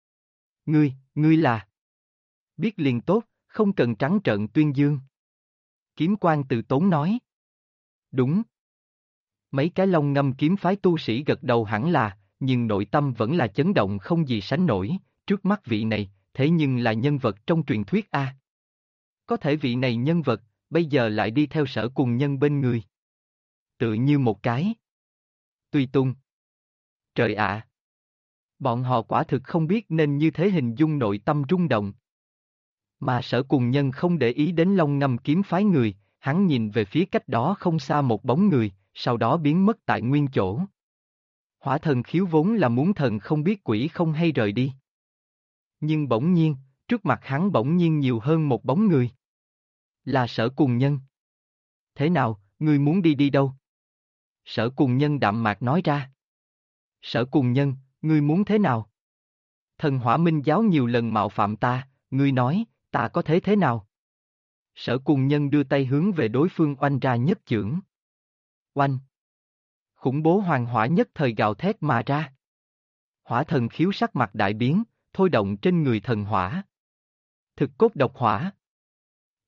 Ngươi là... Biết liền tốt, không cần trắng trợn tuyên dương. Kiếm Quan từ tốn nói. Đúng. Mấy cái Long Ngâm kiếm phái tu sĩ gật đầu hẳn là, nhưng nội tâm vẫn là chấn động không gì sánh nổi, trước mắt vị này, thế nhưng là nhân vật trong truyền thuyết a. Có thể vị này nhân vật, bây giờ lại đi theo Sở Cuồng Nhân bên người. Tựa như một cái. Tùy tung. Trời ạ! Bọn họ quả thực không biết nên như thế hình dung nội tâm rung động. Mà Sở Cuồng Nhân không để ý đến Long Ngâm kiếm phái người, hắn nhìn về phía cách đó không xa một bóng người, sau đó biến mất tại nguyên chỗ. Hỏa thần khiếu vốn là muốn thần không biết quỷ không hay rời đi. Nhưng bỗng nhiên, trước mặt hắn bỗng nhiên nhiều hơn một bóng người. Là Sở Cuồng Nhân. Thế nào, ngươi muốn đi đâu? Sở Cuồng Nhân đạm mạc nói ra. Sở Cuồng Nhân, ngươi muốn thế nào? Thần Hỏa Minh giáo nhiều lần mạo phạm ta, ngươi nói, ta có thế nào? Sở Cuồng Nhân đưa tay hướng về đối phương oanh ra nhất chưởng. Oanh! Khủng bố hoàng hỏa nhất thời gào thét mà ra. Hỏa thần khiếu sắc mặt đại biến, thôi động trên người thần hỏa. Thực cốt độc hỏa.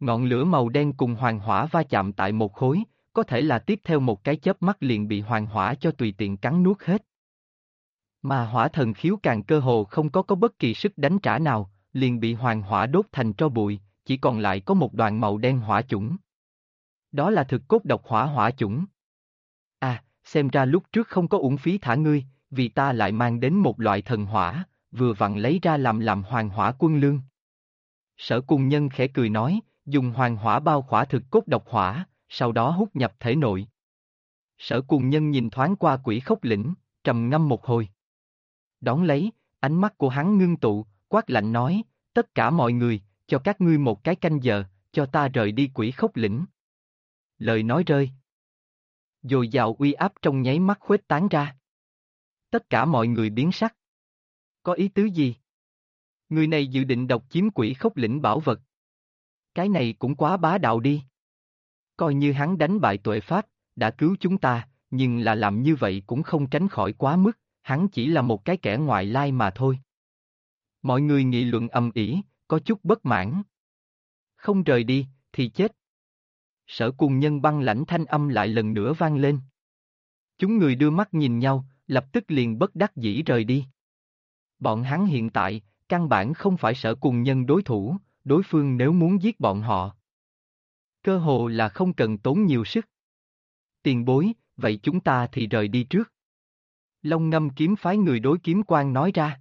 Ngọn lửa màu đen cùng hoàng hỏa va chạm tại một khối, có thể là tiếp theo một cái chớp mắt liền bị hoàng hỏa cho tùy tiện cắn nuốt hết. Mà hỏa thần khiếu càng cơ hồ không có bất kỳ sức đánh trả nào, liền bị hoàng hỏa đốt thành tro bụi, chỉ còn lại có một đoàn màu đen hỏa chủng. Đó là thực cốt độc hỏa hỏa chủng. À, xem ra lúc trước không có uổng phí thả ngươi, vì ta lại mang đến một loại thần hỏa, vừa vặn lấy ra làm hoàng hỏa quân lương. Sở Cùng Nhân khẽ cười nói, dùng hoàng hỏa bao khỏa thực cốt độc hỏa, sau đó hút nhập thể nội. Sở Cùng Nhân nhìn thoáng qua Quỷ Khốc Lĩnh, trầm ngâm một hồi. Đón lấy, ánh mắt của hắn ngưng tụ, quát lạnh nói, tất cả mọi người, cho các ngươi một cái canh giờ, cho ta rời đi Quỷ Khốc Lĩnh. Lời nói rơi. Dồi dào uy áp trong nháy mắt khuếch tán ra. Tất cả mọi người biến sắc. Có ý tứ gì? Người này dự định độc chiếm Quỷ Khốc Lĩnh bảo vật. Cái này cũng quá bá đạo đi. Coi như hắn đánh bại Tuệ Pháp, đã cứu chúng ta, nhưng là làm như vậy cũng không tránh khỏi quá mức, hắn chỉ là một cái kẻ ngoại lai mà thôi. Mọi người nghị luận ầm ĩ, có chút bất mãn. Không rời đi, thì chết. Sở Cùng Nhân băng lãnh thanh âm lại lần nữa vang lên. Chúng người đưa mắt nhìn nhau, lập tức liền bất đắc dĩ rời đi. Bọn hắn hiện tại, căn bản không phải Sở Cùng Nhân đối thủ, đối phương nếu muốn giết bọn họ. Cơ hồ là không cần tốn nhiều sức. Tiền bối, vậy chúng ta thì rời đi trước. Long Ngâm kiếm phái người đối kiếm quan nói ra.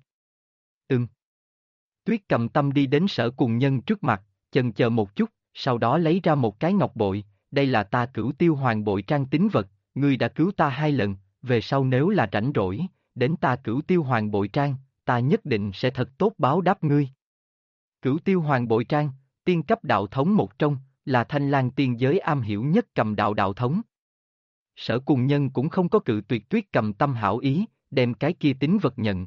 Tuyết Cầm Tâm đi đến Sở Cùng Nhân trước mặt, chần chờ một chút, sau đó lấy ra một cái ngọc bội, đây là ta Cửu Tiêu Hoàng bội trang tín vật, ngươi đã cứu ta 2 lần, về sau nếu là rảnh rỗi, đến ta Cửu Tiêu Hoàng bội trang, ta nhất định sẽ thật tốt báo đáp ngươi. Cửu Tiêu Hoàng bội trang, tiên cấp đạo thống một trong, là Thanh Lang tiên giới am hiểu nhất cầm đạo đạo thống. Sở Cùng Nhân cũng không có cự tuyệt Tuyết Cầm Tâm hảo ý, đem cái kia tín vật nhận.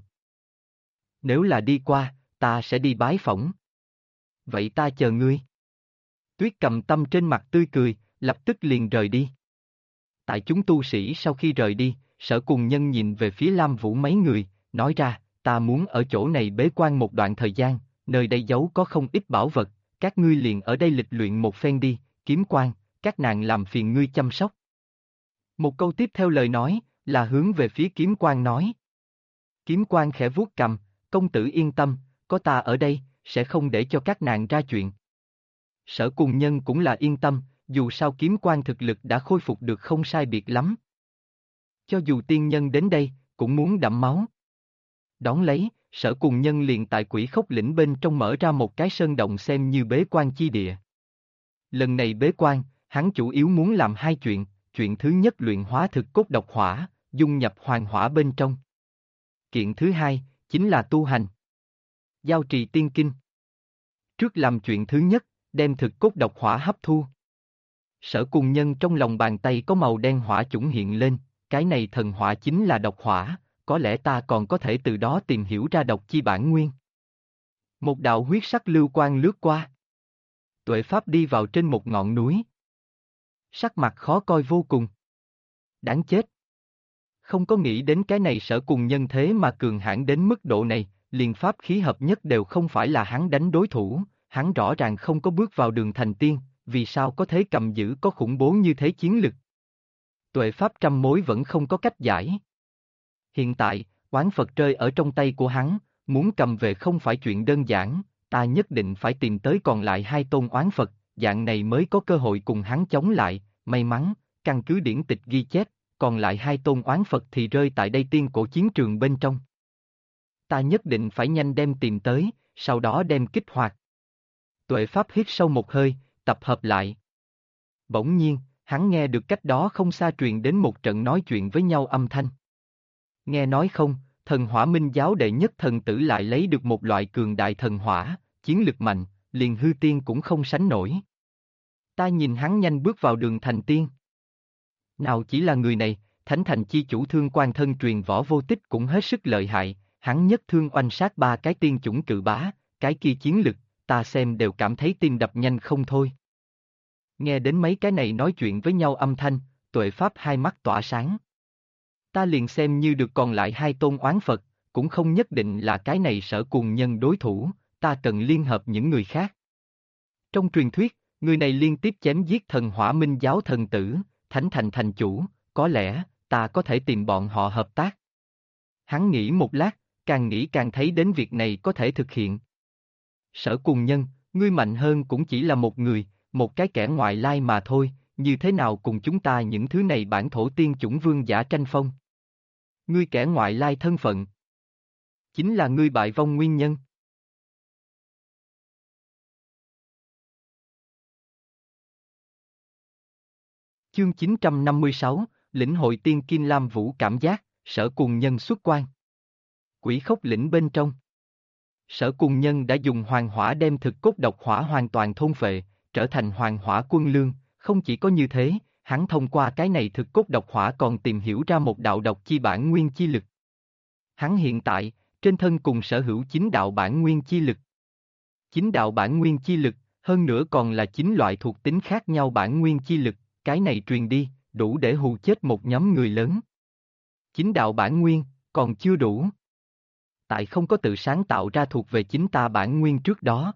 Nếu là đi qua, ta sẽ đi bái phỏng. Vậy ta chờ ngươi. Tuyết Cầm Tâm trên mặt tươi cười, lập tức liền rời đi. Tại chúng tu sĩ sau khi rời đi, Sở Cùng Nhân nhìn về phía Lam Vũ mấy người, nói ra, ta muốn ở chỗ này bế quan một đoạn thời gian, nơi đây giấu có không ít bảo vật, các ngươi liền ở đây lịch luyện một phen đi, kiếm quan, các nàng làm phiền ngươi chăm sóc. Một câu tiếp theo lời nói, là hướng về phía kiếm quan nói. Kiếm quan khẽ vuốt cầm, công tử yên tâm, có ta ở đây, sẽ không để cho các nàng ra chuyện. Sở Cùng Nhân cũng là yên tâm, dù sao kiếm quan thực lực đã khôi phục được không sai biệt lắm. Cho dù tiên nhân đến đây, cũng muốn đẫm máu. Đón lấy, Sở Cùng Nhân liền tại Quỷ Khốc Lĩnh bên trong mở ra một cái sơn động xem như bế quan chi địa. Lần này bế quan, hắn chủ yếu muốn làm 2 chuyện, chuyện thứ nhất luyện hóa thực cốt độc hỏa, dung nhập hoàng hỏa bên trong. Chuyện thứ hai, chính là tu hành. Giao trì tiên kinh. Trước làm chuyện thứ nhất, đem thực cốt độc hỏa hấp thu. Sở Cùng Nhân trong lòng bàn tay có màu đen hỏa chủng hiện lên, cái này thần hỏa chính là độc hỏa, có lẽ ta còn có thể từ đó tìm hiểu ra độc chi bản nguyên. Một đạo huyết sắc lưu quang lướt qua. Tuệ Pháp đi vào trên một ngọn núi. Sắc mặt khó coi vô cùng. Đáng chết. Không có nghĩ đến cái này Sở Cùng Nhân thế mà cường hãn đến mức độ này, liền pháp khí hợp nhất đều không phải là hắn đánh đối thủ, hắn rõ ràng không có bước vào đường thành tiên, vì sao có thế cầm giữ có khủng bố như thế chiến lực. Tuệ Pháp trăm mối vẫn không có cách giải. Hiện tại, oán Phật rơi ở trong tay của hắn, muốn cầm về không phải chuyện đơn giản, ta nhất định phải tìm tới còn lại 2 tôn oán Phật, dạng này mới có cơ hội cùng hắn chống lại, may mắn, căn cứ điển tịch ghi chép, còn lại 2 tôn oán Phật thì rơi tại đây tiên cổ chiến trường bên trong. Ta nhất định phải nhanh đem tìm tới, sau đó đem kích hoạt. Tuệ Pháp hít sâu một hơi, tập hợp lại. Bỗng nhiên, hắn nghe được cách đó không xa truyền đến một trận nói chuyện với nhau âm thanh. Nghe nói không, thần hỏa minh giáo đệ nhất thần tử lại lấy được một loại cường đại thần hỏa, chiến lực mạnh, liền hư tiên cũng không sánh nổi. Ta nhìn hắn nhanh bước vào đường thành tiên. Nào chỉ là người này, Thánh Thành chi chủ Thương Quan thân truyền Võ Vô Tích cũng hết sức lợi hại, hắn nhất thương oanh sát 3 cái tiên chủng cự bá, cái kia chiến lực, ta xem đều cảm thấy tim đập nhanh không thôi. Nghe đến mấy cái này nói chuyện với nhau âm thanh, Tuệ Pháp hai mắt tỏa sáng. Ta liền xem như được còn lại 2 tôn oán Phật, cũng không nhất định là cái này Sở Cùng Nhân đối thủ, ta cần liên hợp những người khác. Trong truyền thuyết, Người này liên tiếp chém giết thần Hỏa Minh giáo thần tử, Thánh Thành thành chủ, có lẽ, ta có thể tìm bọn họ hợp tác. Hắn nghĩ một lát, càng nghĩ càng thấy đến việc này có thể thực hiện. Sở Cùng Nhân, ngươi mạnh hơn cũng chỉ là một người, một cái kẻ ngoại lai mà thôi, như thế nào cùng chúng ta những thứ này bản thổ tiên chủng vương giả tranh phong. Ngươi kẻ ngoại lai thân phận, chính là ngươi bại vong nguyên nhân. Chương 956, lĩnh hội tiên Kim Lam Vũ cảm giác, Sở Cùng Nhân xuất quan. Quỷ Khốc lĩnh bên trong. Sở Cùng Nhân đã dùng hoàng hỏa đem thực cốt độc hỏa hoàn toàn thôn phệ, trở thành hoàng hỏa quân lương, không chỉ có như thế, hắn thông qua cái này thực cốt độc hỏa còn tìm hiểu ra một đạo độc chi bản nguyên chi lực. Hắn hiện tại, trên thân cùng sở hữu 9 đạo bản nguyên chi lực. 9 đạo bản nguyên chi lực, hơn nữa còn là 9 loại thuộc tính khác nhau bản nguyên chi lực, cái này truyền đi, đủ để hù chết một nhóm người lớn. 9 đạo bản nguyên, còn chưa đủ. Tại không có tự sáng tạo ra thuộc về chính ta bản nguyên trước đó.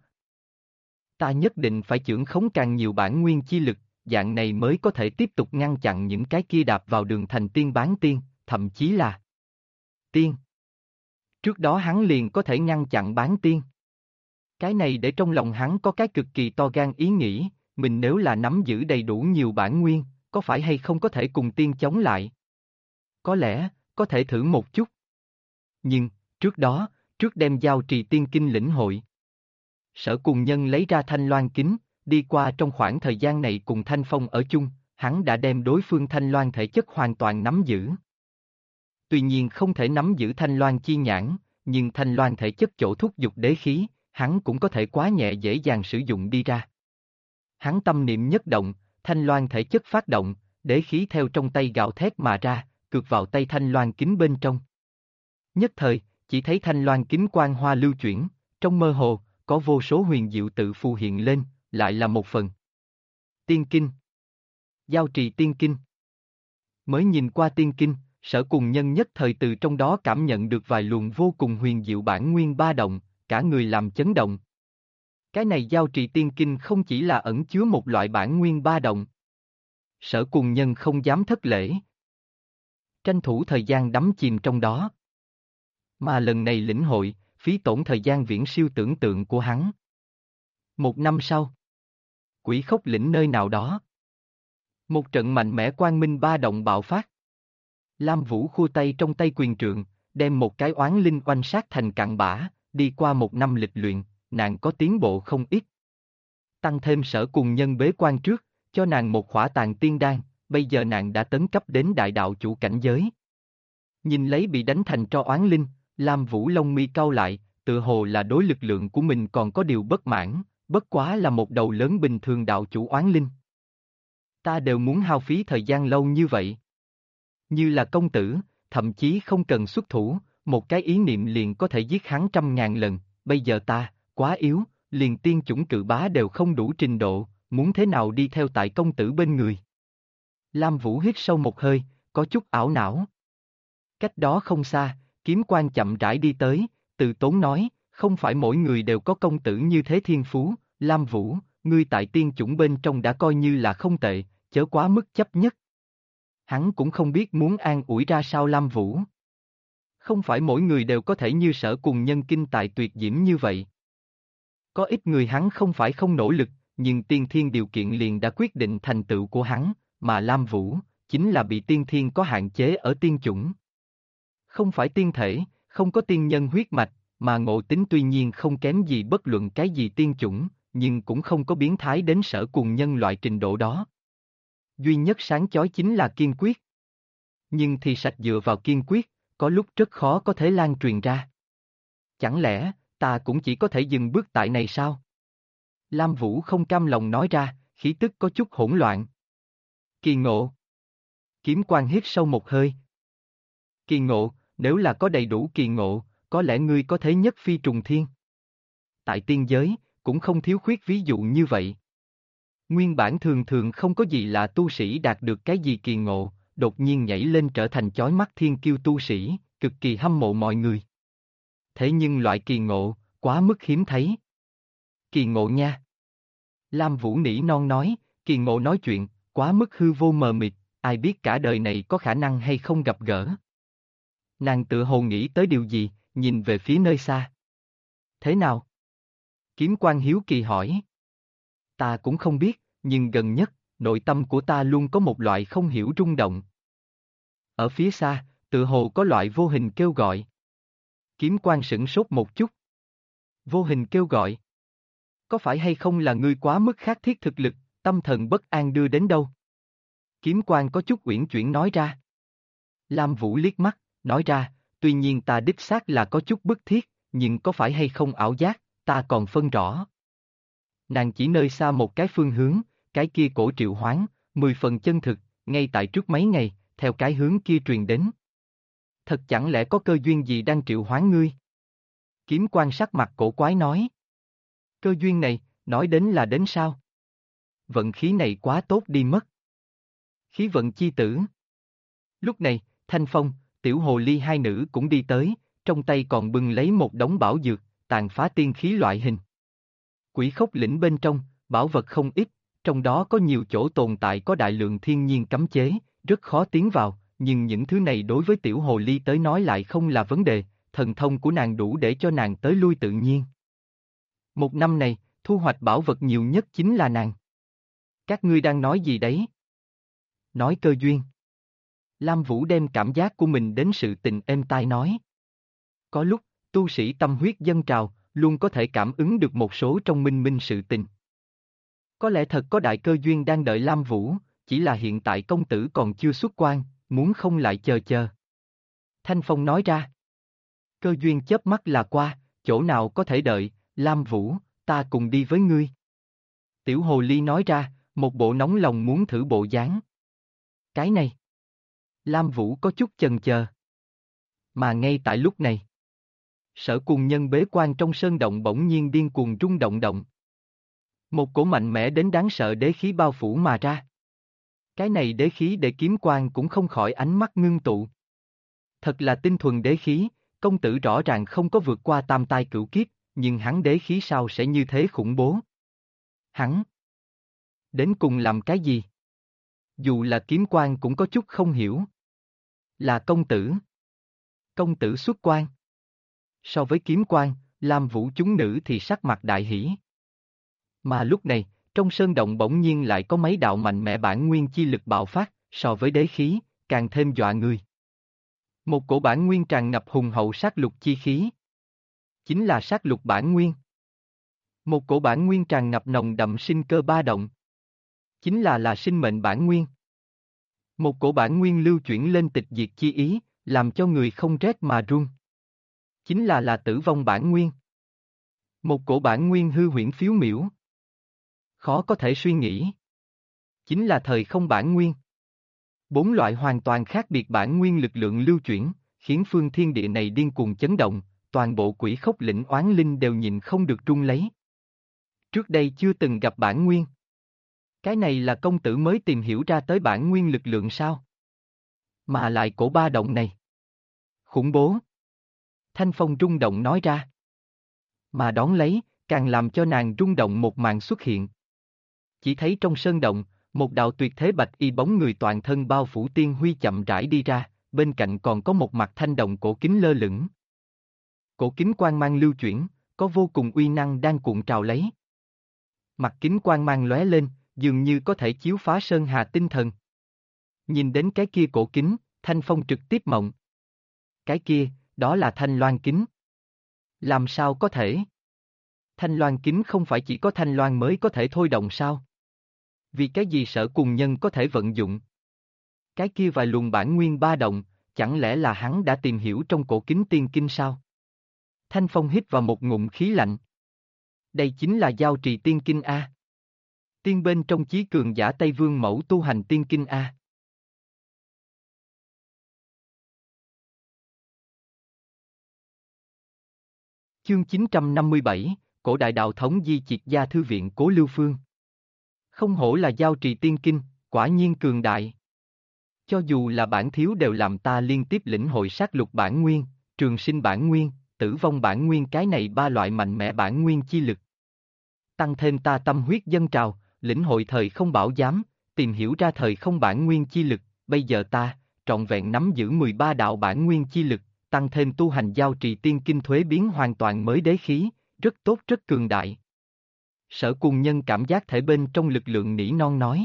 Ta nhất định phải chưởng khống càng nhiều bản nguyên chi lực, dạng này mới có thể tiếp tục ngăn chặn những cái kia đạp vào đường thành tiên bán tiên, thậm chí là tiên. Trước đó hắn liền có thể ngăn chặn bán tiên. Cái này để trong lòng hắn có cái cực kỳ to gan ý nghĩ, mình nếu là nắm giữ đầy đủ nhiều bản nguyên, có phải hay không có thể cùng tiên chống lại? Có lẽ, có thể thử một chút. Nhưng, trước đó, trước đem giao trì tiên kinh lĩnh hội. Sở Cùng Nhân lấy ra thanh loan kính, đi qua trong khoảng thời gian này cùng Thanh Phong ở chung, hắn đã đem đối phương thanh loan thể chất hoàn toàn nắm giữ. Tuy nhiên không thể nắm giữ thanh loan chi nhãn, nhưng thanh loan thể chất chỗ thúc dục đế khí, hắn cũng có thể quá nhẹ dễ dàng sử dụng đi ra. Hắn tâm niệm nhất động, thanh loan thể chất phát động, đế khí theo trong tay gào thét mà ra, cược vào tay thanh loan kính bên trong. Nhất thời, chỉ thấy thanh loan kính quang hoa lưu chuyển, trong mơ hồ, có vô số huyền diệu tự phù hiện lên, lại là một phần. Tiên kinh. Giao trì tiên kinh. Mới nhìn qua tiên kinh, Sở Cùng Nhân nhất thời từ trong đó cảm nhận được vài luồng vô cùng huyền diệu bản nguyên ba động, cả người làm chấn động. Cái này giao trì tiên kinh không chỉ là ẩn chứa một loại bản nguyên ba động. Sở Cùng Nhân không dám thất lễ. Tranh thủ thời gian đắm chìm trong đó. Mà lần này lĩnh hội, phí tổn thời gian viễn siêu tưởng tượng của hắn. 1 năm sau, Quỷ Khốc lĩnh nơi nào đó. Một trận mạnh mẽ quang minh ba động bạo phát. Lam Vũ khua tay trong tay quyền trượng, đem một cái oán linh oanh sát thành cặn bã, đi qua 1 năm lịch luyện, nàng có tiến bộ không ít. Tăng thêm Sở Cùng Nhân bế quan trước, cho nàng một khỏa tàn tiên đan, bây giờ nàng đã tấn cấp đến đại đạo chủ cảnh giới. Nhìn lấy bị đánh thành tro oán linh, Lam Vũ lông mi cau lại, tự hồ là đối lực lượng của mình còn có điều bất mãn, bất quá là một đầu lớn bình thường đạo chủ oán linh. Ta đều muốn hao phí thời gian lâu như vậy. Như là công tử, thậm chí không cần xuất thủ, một cái ý niệm liền có thể giết hắn 100.000 lần, bây giờ ta, quá yếu, liền tiên chủng cự bá đều không đủ trình độ, muốn thế nào đi theo tại công tử bên người. Lam Vũ hít sâu một hơi, có chút ảo não. Cách đó không xa, kiếm quan chậm rãi đi tới, từ tốn nói, không phải mỗi người đều có công tử như thế thiên phú, Lam Vũ, ngươi tại tiên chủng bên trong đã coi như là không tệ, chớ quá mức chấp nhất. Hắn cũng không biết muốn an ủi ra sao Lam Vũ. Không phải mỗi người đều có thể như Sở Cùng Nhân kinh tài tuyệt diễm như vậy. Có ít người hắn không phải không nỗ lực, nhưng tiên thiên điều kiện liền đã quyết định thành tựu của hắn, mà Lam Vũ, chính là bị tiên thiên có hạn chế ở tiên chủng. Không phải tiên thể, không có tiên nhân huyết mạch, mà ngộ tính tuy nhiên không kém gì bất luận cái gì tiên chủng, nhưng cũng không có biến thái đến Sở Cùng Nhân loại trình độ đó. Duy nhất sáng chói chính là kiên quyết. Nhưng thì sạch dựa vào kiên quyết, có lúc rất khó có thể lan truyền ra. Chẳng lẽ, ta cũng chỉ có thể dừng bước tại này sao? Lam Vũ không cam lòng nói ra, khí tức có chút hỗn loạn. Kỳ ngộ. Kiếm quan hít sâu một hơi. Kỳ ngộ, nếu là có đầy đủ kỳ ngộ, có lẽ ngươi có thể nhất phi trùng thiên. Tại tiên giới, cũng không thiếu khuyết ví dụ như vậy. Nguyên bản thường thường không có gì là tu sĩ đạt được cái gì kỳ ngộ, đột nhiên nhảy lên trở thành chói mắt thiên kiêu tu sĩ, cực kỳ hâm mộ mọi người. Thế nhưng loại kỳ ngộ, quá mức hiếm thấy. Kỳ ngộ nha. Lam Vũ nỉ non nói, Kiền Mộ nói chuyện, quá mức hư vô mờ mịt, ai biết cả đời này có khả năng hay không gặp gỡ. Nàng tự hồ nghĩ tới điều gì, nhìn về phía nơi xa. Thế nào? Kiếm Quan hiếu kỳ hỏi. Ta cũng không biết, nhưng gần nhất, nội tâm của ta luôn có một loại không hiểu rung động. Ở phía xa, tự hồ có loại vô hình kêu gọi. Kiếm Quan sửng sốt một chút. Vô hình kêu gọi. Có phải hay không là ngươi quá mức khát thiết thực lực, tâm thần bất an đưa đến đâu? Kiếm Quan có chút uyển chuyển nói ra. Lam Vũ liếc mắt, nói ra, tuy nhiên ta đích xác là có chút bức thiết, nhưng có phải hay không ảo giác, ta còn phân rõ. Nàng chỉ nơi xa một cái phương hướng, cái kia cổ triệu hoán, 10 phần chân thực, ngay tại trước mấy ngày, theo cái hướng kia truyền đến. Thật chẳng lẽ có cơ duyên gì đang triệu hoán ngươi? Kiếm Quan sắc mặt cổ quái nói. Cơ duyên này, nói đến là đến sao? Vận khí này quá tốt đi mất. Khí vận chi tử. Lúc này, Thanh Phong, Tiểu Hồ Ly hai nữ cũng đi tới, trong tay còn bưng lấy một đống bảo dược, tàn phá tiên khí loại hình. Quỷ Khốc Lĩnh bên trong, bảo vật không ít, trong đó có nhiều chỗ tồn tại có đại lượng thiên nhiên cấm chế, rất khó tiến vào, nhưng những thứ này đối với Tiểu Hồ Ly tới nói lại không là vấn đề, thần thông của nàng đủ để cho nàng tới lui tự nhiên. Một năm này, thu hoạch bảo vật nhiều nhất chính là nàng. Các ngươi đang nói gì đấy? Nói cơ duyên. Lam Vũ đem cảm giác của mình đến sự tình êm tai nói. Có lúc, tu sĩ tâm huyết dâng trào, luôn có thể cảm ứng được một số trong minh minh sự tình. Có lẽ thật có đại cơ duyên đang đợi Lam Vũ, chỉ là hiện tại công tử còn chưa xuất quan, muốn không lại chờ chờ. Thanh Phong nói ra. Cơ duyên chớp mắt là qua, chỗ nào có thể đợi, Lam Vũ, ta cùng đi với ngươi. Tiểu Hồ Ly nói ra, một bộ nóng lòng muốn thử bộ dáng. Cái này. Lam Vũ có chút chần chờ. Mà ngay tại lúc này, Sở Cuồng Nhân bế quan trong sơn động bỗng nhiên điên cuồng rung động động. Một cổ mạnh mẽ đến đáng sợ đế khí bao phủ mà ra. Cái này đế khí để Kiếm Quan cũng không khỏi ánh mắt ngưng tụ. Thật là tinh thuần đế khí, công tử rõ ràng không có vượt qua tam tai cửu kiếp, nhưng hắn đế khí sao sẽ như thế khủng bố? Hắn đến cùng làm cái gì? Dù là Kiếm Quan cũng có chút không hiểu. Là công tử. Công tử xuất quan. So với Kiếm Quan, Lam Vũ chúng nữ thì sắc mặt đại hỉ. Mà lúc này, trong sơn động bỗng nhiên lại có mấy đạo mạnh mẽ bản nguyên chi lực bạo phát, so với đế khí, càng thêm dọa người. Một cổ bản nguyên tràn ngập hùng hậu sát lục chi khí. Chính là sát lục bản nguyên. Một cổ bản nguyên tràn ngập nồng đậm sinh cơ ba động. Chính là sinh mệnh bản nguyên. Một cổ bản nguyên lưu chuyển lên tịch diệt chi ý, làm cho người không rét mà run. Chính là tử vong bản nguyên. Một cổ bản nguyên hư huyễn phiếu miểu. Khó có thể suy nghĩ. Chính là thời không bản nguyên. 4 loại hoàn toàn khác biệt bản nguyên lực lượng lưu chuyển, khiến phương thiên địa này điên cuồng chấn động, toàn bộ Quỷ Khốc Lĩnh oán linh đều nhìn không được run lấy. Trước đây chưa từng gặp bản nguyên. Cái này là công tử mới tìm hiểu ra tới bản nguyên lực lượng sao? Mà lại cổ ba động này. Khủng bố. Thanh Phong rung động nói ra. Mà đón lấy, càng làm cho nàng rung động một màn xuất hiện. Chỉ thấy trong sơn động, một đạo tuyệt thế bạch y bóng người toàn thân bao phủ tiên huy chậm rãi đi ra, bên cạnh còn có một mặt thanh đồng cổ kính lơ lửng. Cổ kính quang mang lưu chuyển, có vô cùng uy năng đang cuộn trào lấy. Mặt kính quang mang lóe lên, dường như có thể chiếu phá sơn hà tinh thần. Nhìn đến cái kia cổ kính, Thanh Phong trực tiếp mộng. Cái kia, đó là thanh loan kính. Làm sao có thể? Thanh loan kính không phải chỉ có thanh loan mới có thể thôi động sao? Vì cái gì Sở Cuồng Nhân có thể vận dụng? Cái kia vài luồng bản nguyên ba động, chẳng lẽ là hắn đã tìm hiểu trong cổ kính tiên kinh sao? Thanh Phong hít vào một ngụm khí lạnh. Đây chính là giao trì tiên kinh A. Tiên bên trong chí cường giả Tây Vương mẫu tu hành tiên kinh A. Chương 957, Cổ đại đạo thống di triệt gia thư viện Cố Lưu Phương. Không hổ là giao trì tiên kinh, quả nhiên cường đại. Cho dù là bản thiếu đều làm ta liên tiếp lĩnh hội sát lục bản nguyên, trường sinh bản nguyên, tử vong bản nguyên, cái này ba loại mạnh mẽ bản nguyên chi lực. tăng thêm ta tâm huyết dâng trào, lĩnh hội thời không bảo giám, tìm hiểu ra thời không bản nguyên chi lực, bây giờ ta, trọn vẹn nắm giữ 13 đạo bản nguyên chi lực, tăng thêm tu hành giao trì tiên kinh thuế biến hoàn toàn mới đế khí, rất tốt rất cường đại. Sở Cùng Nhân cảm giác thể bên trong lực lượng nỉ non nói.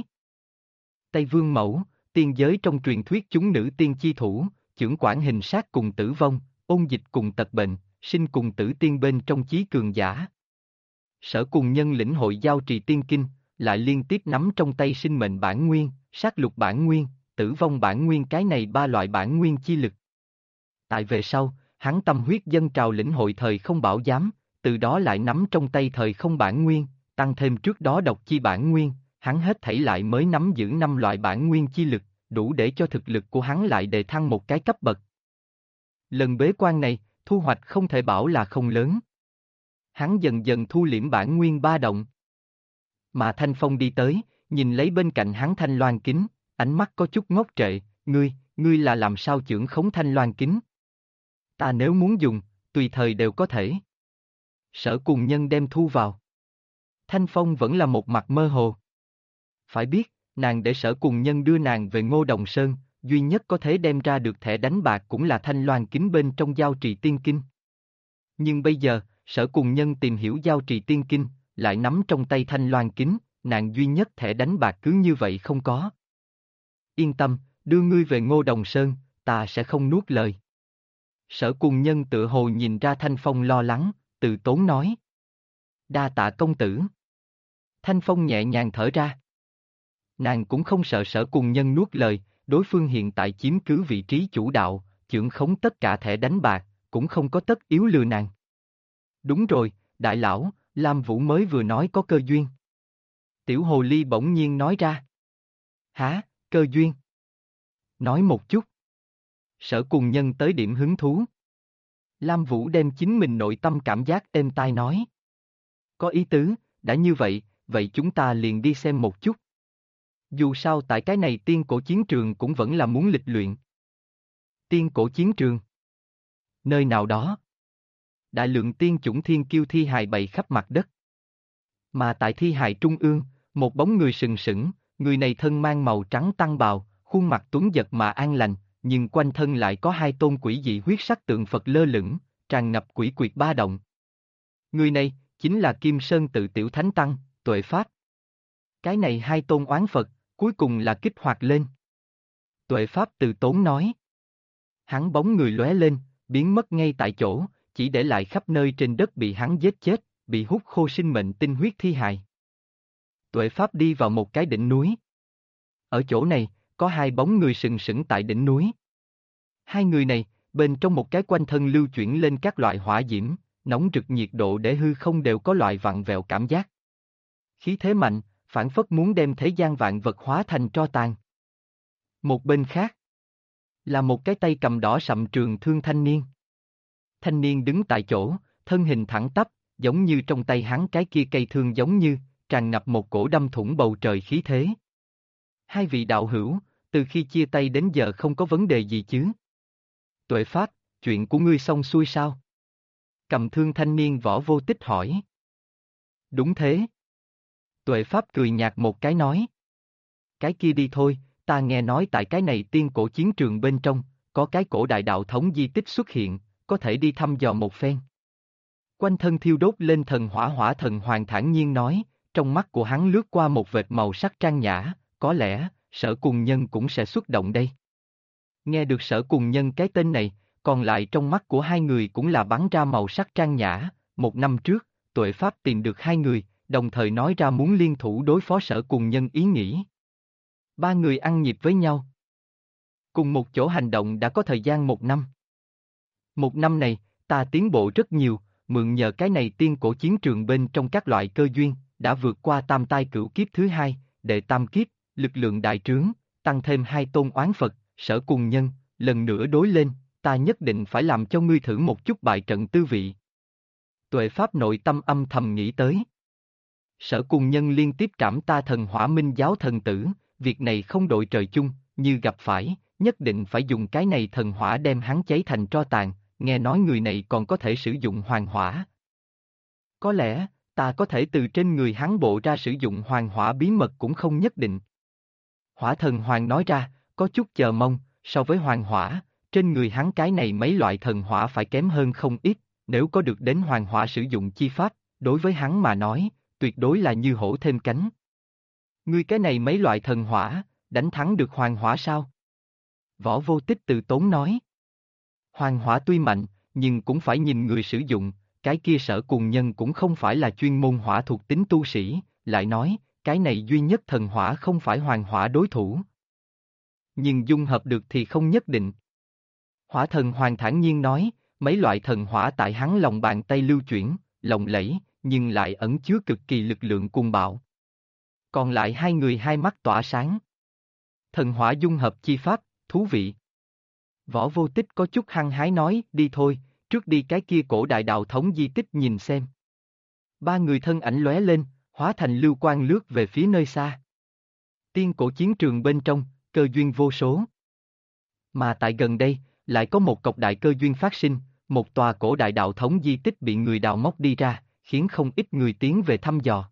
Tây Vương Mẫu, tiên giới trong truyền thuyết chúng nữ tiên chi thủ, chưởng quản hình sát cùng tử vong, ôn dịch cùng tật bệnh, sinh cùng tử tiên bên trong chí cường giả. Sở Cùng Nhân lĩnh hội giao trì tiên kinh, lại liên tiếp nắm trong tay sinh mệnh bản nguyên, sát lục bản nguyên, tử vong bản nguyên, cái này ba loại bản nguyên chi lực. Tại về sau, hắn tâm huyết dâng trào lĩnh hội thời không bảo giám, từ đó lại nắm trong tay thời không bản nguyên, tăng thêm trước đó độc chi bản nguyên, hắn hết thảy lại mới nắm giữ 5 loại bản nguyên chi lực, đủ để cho thực lực của hắn lại đề thăng một cái cấp bậc. Lần bế quan này, thu hoạch không thể bảo là không lớn. Hắn dần dần thu liễm bản nguyên ba động. Mà Thanh Phong đi tới, nhìn lấy bên cạnh hắn thanh loan kính, ánh mắt có chút ngốc trệ, ngươi là làm sao chưởng khống thanh loan kính? Ta nếu muốn dùng, tùy thời đều có thể. Sở Cùng Nhân đem thu vào. Thanh Phong vẫn là một mặt mơ hồ. Phải biết, nàng để Sở Cùng Nhân đưa nàng về Ngô Đồng Sơn, duy nhất có thể đem ra được thẻ đánh bạc cũng là thanh loan kính bên trong giao trì tiên kinh. Nhưng bây giờ, Sở Cùng Nhân tìm hiểu giao trì tiên kinh, lại nắm trong tay thanh loan kính, nàng duy nhất thẻ đánh bạc cứ như vậy không có. Yên tâm, đưa ngươi về Ngô Đồng Sơn, ta sẽ không nuốt lời. Sở Cùng Nhân tự hồ nhìn ra Thanh Phong lo lắng, từ tốn nói. Đa tạ công tử. Thanh Phong nhẹ nhàng thở ra. Nàng cũng không sợ Sở Cùng Nhân nuốt lời, đối phương hiện tại chiếm cứ vị trí chủ đạo, chưởng khống tất cả thẻ đánh bạc, cũng không có tất yếu lừa nàng. Đúng rồi, đại lão, Lam Vũ mới vừa nói có cơ duyên. Tiểu Hồ Ly bỗng nhiên nói ra. Hả, cơ duyên? Nói một chút. Sở Cùng Nhân tới điểm hứng thú. Lam Vũ đem chính mình nội tâm cảm giác êm tai nói. Có ý tứ, đã như vậy, vậy chúng ta liền đi xem một chút. Dù sao tại cái này tiên cổ chiến trường cũng vẫn là muốn lịch luyện. Tiên cổ chiến trường. Nơi nào đó. Đại lượng tiên chủng thiên kiêu thi hài bày khắp mặt đất. Mà tại thi hài trung ương, một bóng người sừng sững, người này thân mang màu trắng tăng bào, khuôn mặt tuấn giật mà an lành, nhưng quanh thân lại có hai tôn quỷ dị huyết sắc tượng Phật lơ lửng, tràn ngập quỷ quyệt ba động. Người này, chính là Kim Sơn Tự Tiểu Thánh Tăng, Tuệ Pháp. Cái này hai tôn oán Phật, cuối cùng là kích hoạt lên. Tuệ Pháp từ tốn nói. Hắn bóng người lóe lên, biến mất ngay tại chỗ, chỉ để lại khắp nơi trên đất bị hắn giết chết, bị hút khô sinh mệnh tinh huyết thi hài. Tuệ Pháp đi vào một cái đỉnh núi. Ở chỗ này, có hai bóng người sừng sững tại đỉnh núi. Hai người này, bên trong một cái quanh thân lưu chuyển lên các loại hỏa diễm, nóng rực nhiệt độ để hư không đều có loại vặn vẹo cảm giác. Khí thế mạnh, phảng phất muốn đem thế gian vạn vật hóa thành tro tàn. Một bên khác, là một cái tay cầm đỏ sậm trường thương thanh niên. Thanh niên đứng tại chỗ, thân hình thẳng tắp, giống như trong tay hắn cái kia cây thương giống như, tràn ngập một cổ đâm thủng bầu trời khí thế. Hai vị đạo hữu, từ khi chia tay đến giờ không có vấn đề gì chứ? Tuệ Pháp, chuyện của ngươi xong xuôi sao? Cầm thương thanh niên Võ Vô Tích hỏi. Đúng thế. Tuệ Pháp cười nhạt một cái nói. Cái kia đi thôi, ta nghe nói tại cái này tiên cổ chiến trường bên trong, có cái cổ đại đạo thống di tích xuất hiện, có thể đi thăm dò một phen. Quanh thân thiêu đốt lên thần hỏa, Hỏa Thần Hoàng thản nhiên nói, trong mắt của hắn lướt qua một vệt màu sắc trang nhã, có lẽ, Sở Cùng Nhân cũng sẽ xuất động đây. Nghe được Sở Cùng Nhân cái tên này, còn lại trong mắt của hai người cũng là bắn ra màu sắc trang nhã. Một năm trước, Tuệ Pháp tìm được hai người, đồng thời nói ra muốn liên thủ đối phó Sở Cùng Nhân ý nghĩ. Ba người ăn nhịp với nhau. Cùng một chỗ hành động đã có thời gian một năm. Một năm này, ta tiến bộ rất nhiều, mượn nhờ cái này tiên cổ chiến trường bên trong các loại cơ duyên, đã vượt qua tam tai cửu kiếp thứ hai, đệ tam kiếp, lực lượng đại trướng, tăng thêm hai tôn oán Phật, Sở Cùng Nhân, lần nữa đối lên, ta nhất định phải làm cho ngươi thử một chút bại trận tư vị. Tuệ Pháp nội tâm âm thầm nghĩ tới. Sở Cùng Nhân liên tiếp trảm ta thần Hỏa Minh giáo thần tử, việc này không đội trời chung, như gặp phải, nhất định phải dùng cái này thần hỏa đem hắn cháy thành tro tàn, nghe nói người này còn có thể sử dụng hoàng hỏa. Có lẽ, Ta có thể từ trên người hắn bộ ra sử dụng hoàng hỏa bí mật cũng không nhất định. Hỏa thần hoàng nói ra, có chút chờ mong, so với hoàng hỏa, trên người hắn cái này mấy loại thần hỏa phải kém hơn không ít, nếu có được đến hoàng hỏa sử dụng chi pháp, đối với hắn mà nói, tuyệt đối là như hổ thêm cánh. Ngươi cái này mấy loại thần hỏa, đánh thắng được hoàng hỏa sao? Võ Vô Tích từ tốn nói. Hoàng hỏa tuy mạnh, nhưng cũng phải nhìn người sử dụng, cái kia Sở Cùng Nhân cũng không phải là chuyên môn hỏa thuộc tính tu sĩ, lại nói, cái này duy nhất thần hỏa không phải hoàng hỏa đối thủ. Nhưng dung hợp được thì không nhất định. Hỏa thần hoàng thản nhiên nói, mấy loại thần hỏa tại hắn lòng bàn tay lưu chuyển, lộng lẫy, nhưng lại ẩn chứa cực kỳ lực lượng cuồng bạo. Còn lại hai người hai mắt tỏa sáng. Thần hỏa dung hợp chi pháp, thú vị. Võ Vô Tích có chút hăng hái nói, đi thôi, trước đi cái kia cổ đại đạo thống di tích nhìn xem. Ba người thân ảnh lóe lên, hóa thành lưu quang lướt về phía nơi xa. Tiên cổ chiến trường bên trong, cơ duyên vô số. Mà tại gần đây, lại có một cọc đại cơ duyên phát sinh, một tòa cổ đại đạo thống di tích bị người đào móc đi ra, khiến không ít người tiến về thăm dò.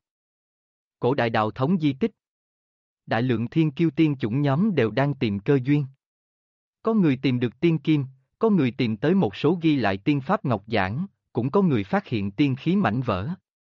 Cổ đại đạo thống di tích. Đại lượng thiên kiêu tiên chủng nhóm đều đang tìm cơ duyên. Có người tìm được tiên kim, có người tìm tới một số ghi lại tiên pháp ngọc giản, cũng có người phát hiện tiên khí mảnh vỡ.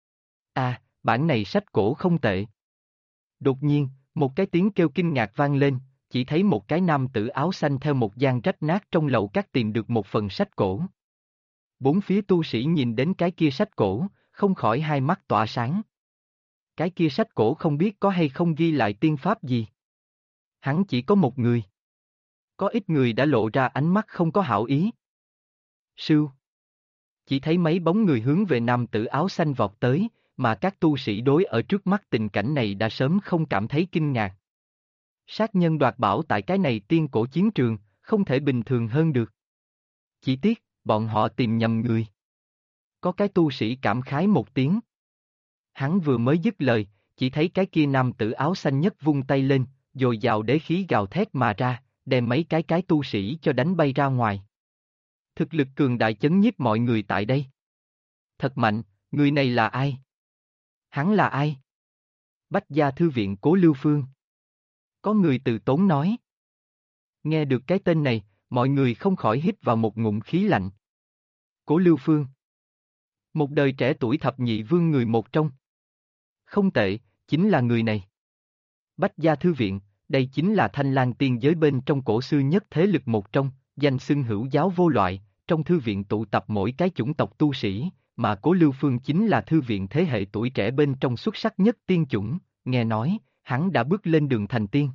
À, bản này sách cổ không tệ. Đột nhiên, một cái tiếng kêu kinh ngạc vang lên, chỉ thấy một cái nam tử áo xanh theo một gian rách nát trong lậu cát tìm được một phần sách cổ. Bốn phía tu sĩ nhìn đến cái kia sách cổ, không khỏi hai mắt tỏa sáng. Cái kia sách cổ không biết có hay không ghi lại tiên pháp gì. Hắn chỉ có một người. Có ít người đã lộ ra ánh mắt không có hảo ý. Sưu. Chỉ thấy mấy bóng người hướng về nam tử áo xanh vọt tới, mà các tu sĩ đối ở trước mắt tình cảnh này đã sớm không cảm thấy kinh ngạc. Sát nhân đoạt bảo tại cái này tiên cổ chiến trường, không thể bình thường hơn được. Chỉ tiếc, bọn họ tìm nhầm người. Có cái tu sĩ cảm khái một tiếng. Hắn vừa mới dứt lời, chỉ thấy cái kia nam tử áo xanh nhất vung tay lên, dồi dào đế khí gào thét mà ra, đem mấy cái tu sĩ cho đánh bay ra ngoài. Thực lực cường đại chấn nhiếp mọi người tại đây. Thật mạnh, người này là ai? Hắn là ai? Bách Gia Thư viện Cố Lưu Phương. Có người từ tốn nói. Nghe được cái tên này, mọi người không khỏi hít vào một ngụm khí lạnh. Cố Lưu Phương. Một đời trẻ tuổi thập nhị vương người một trong. Không tệ, chính là người này. Bách Gia Thư viện, đây chính là Thanh Lang tiên giới bên trong cổ xưa nhất thế lực một trong, danh xưng hữu giáo vô loại, trong thư viện tụ tập mỗi cái chủng tộc tu sĩ, mà Cố Lưu Phương chính là thư viện thế hệ tuổi trẻ bên trong xuất sắc nhất tiên chủng, nghe nói, hắn đã bước lên đường thành tiên.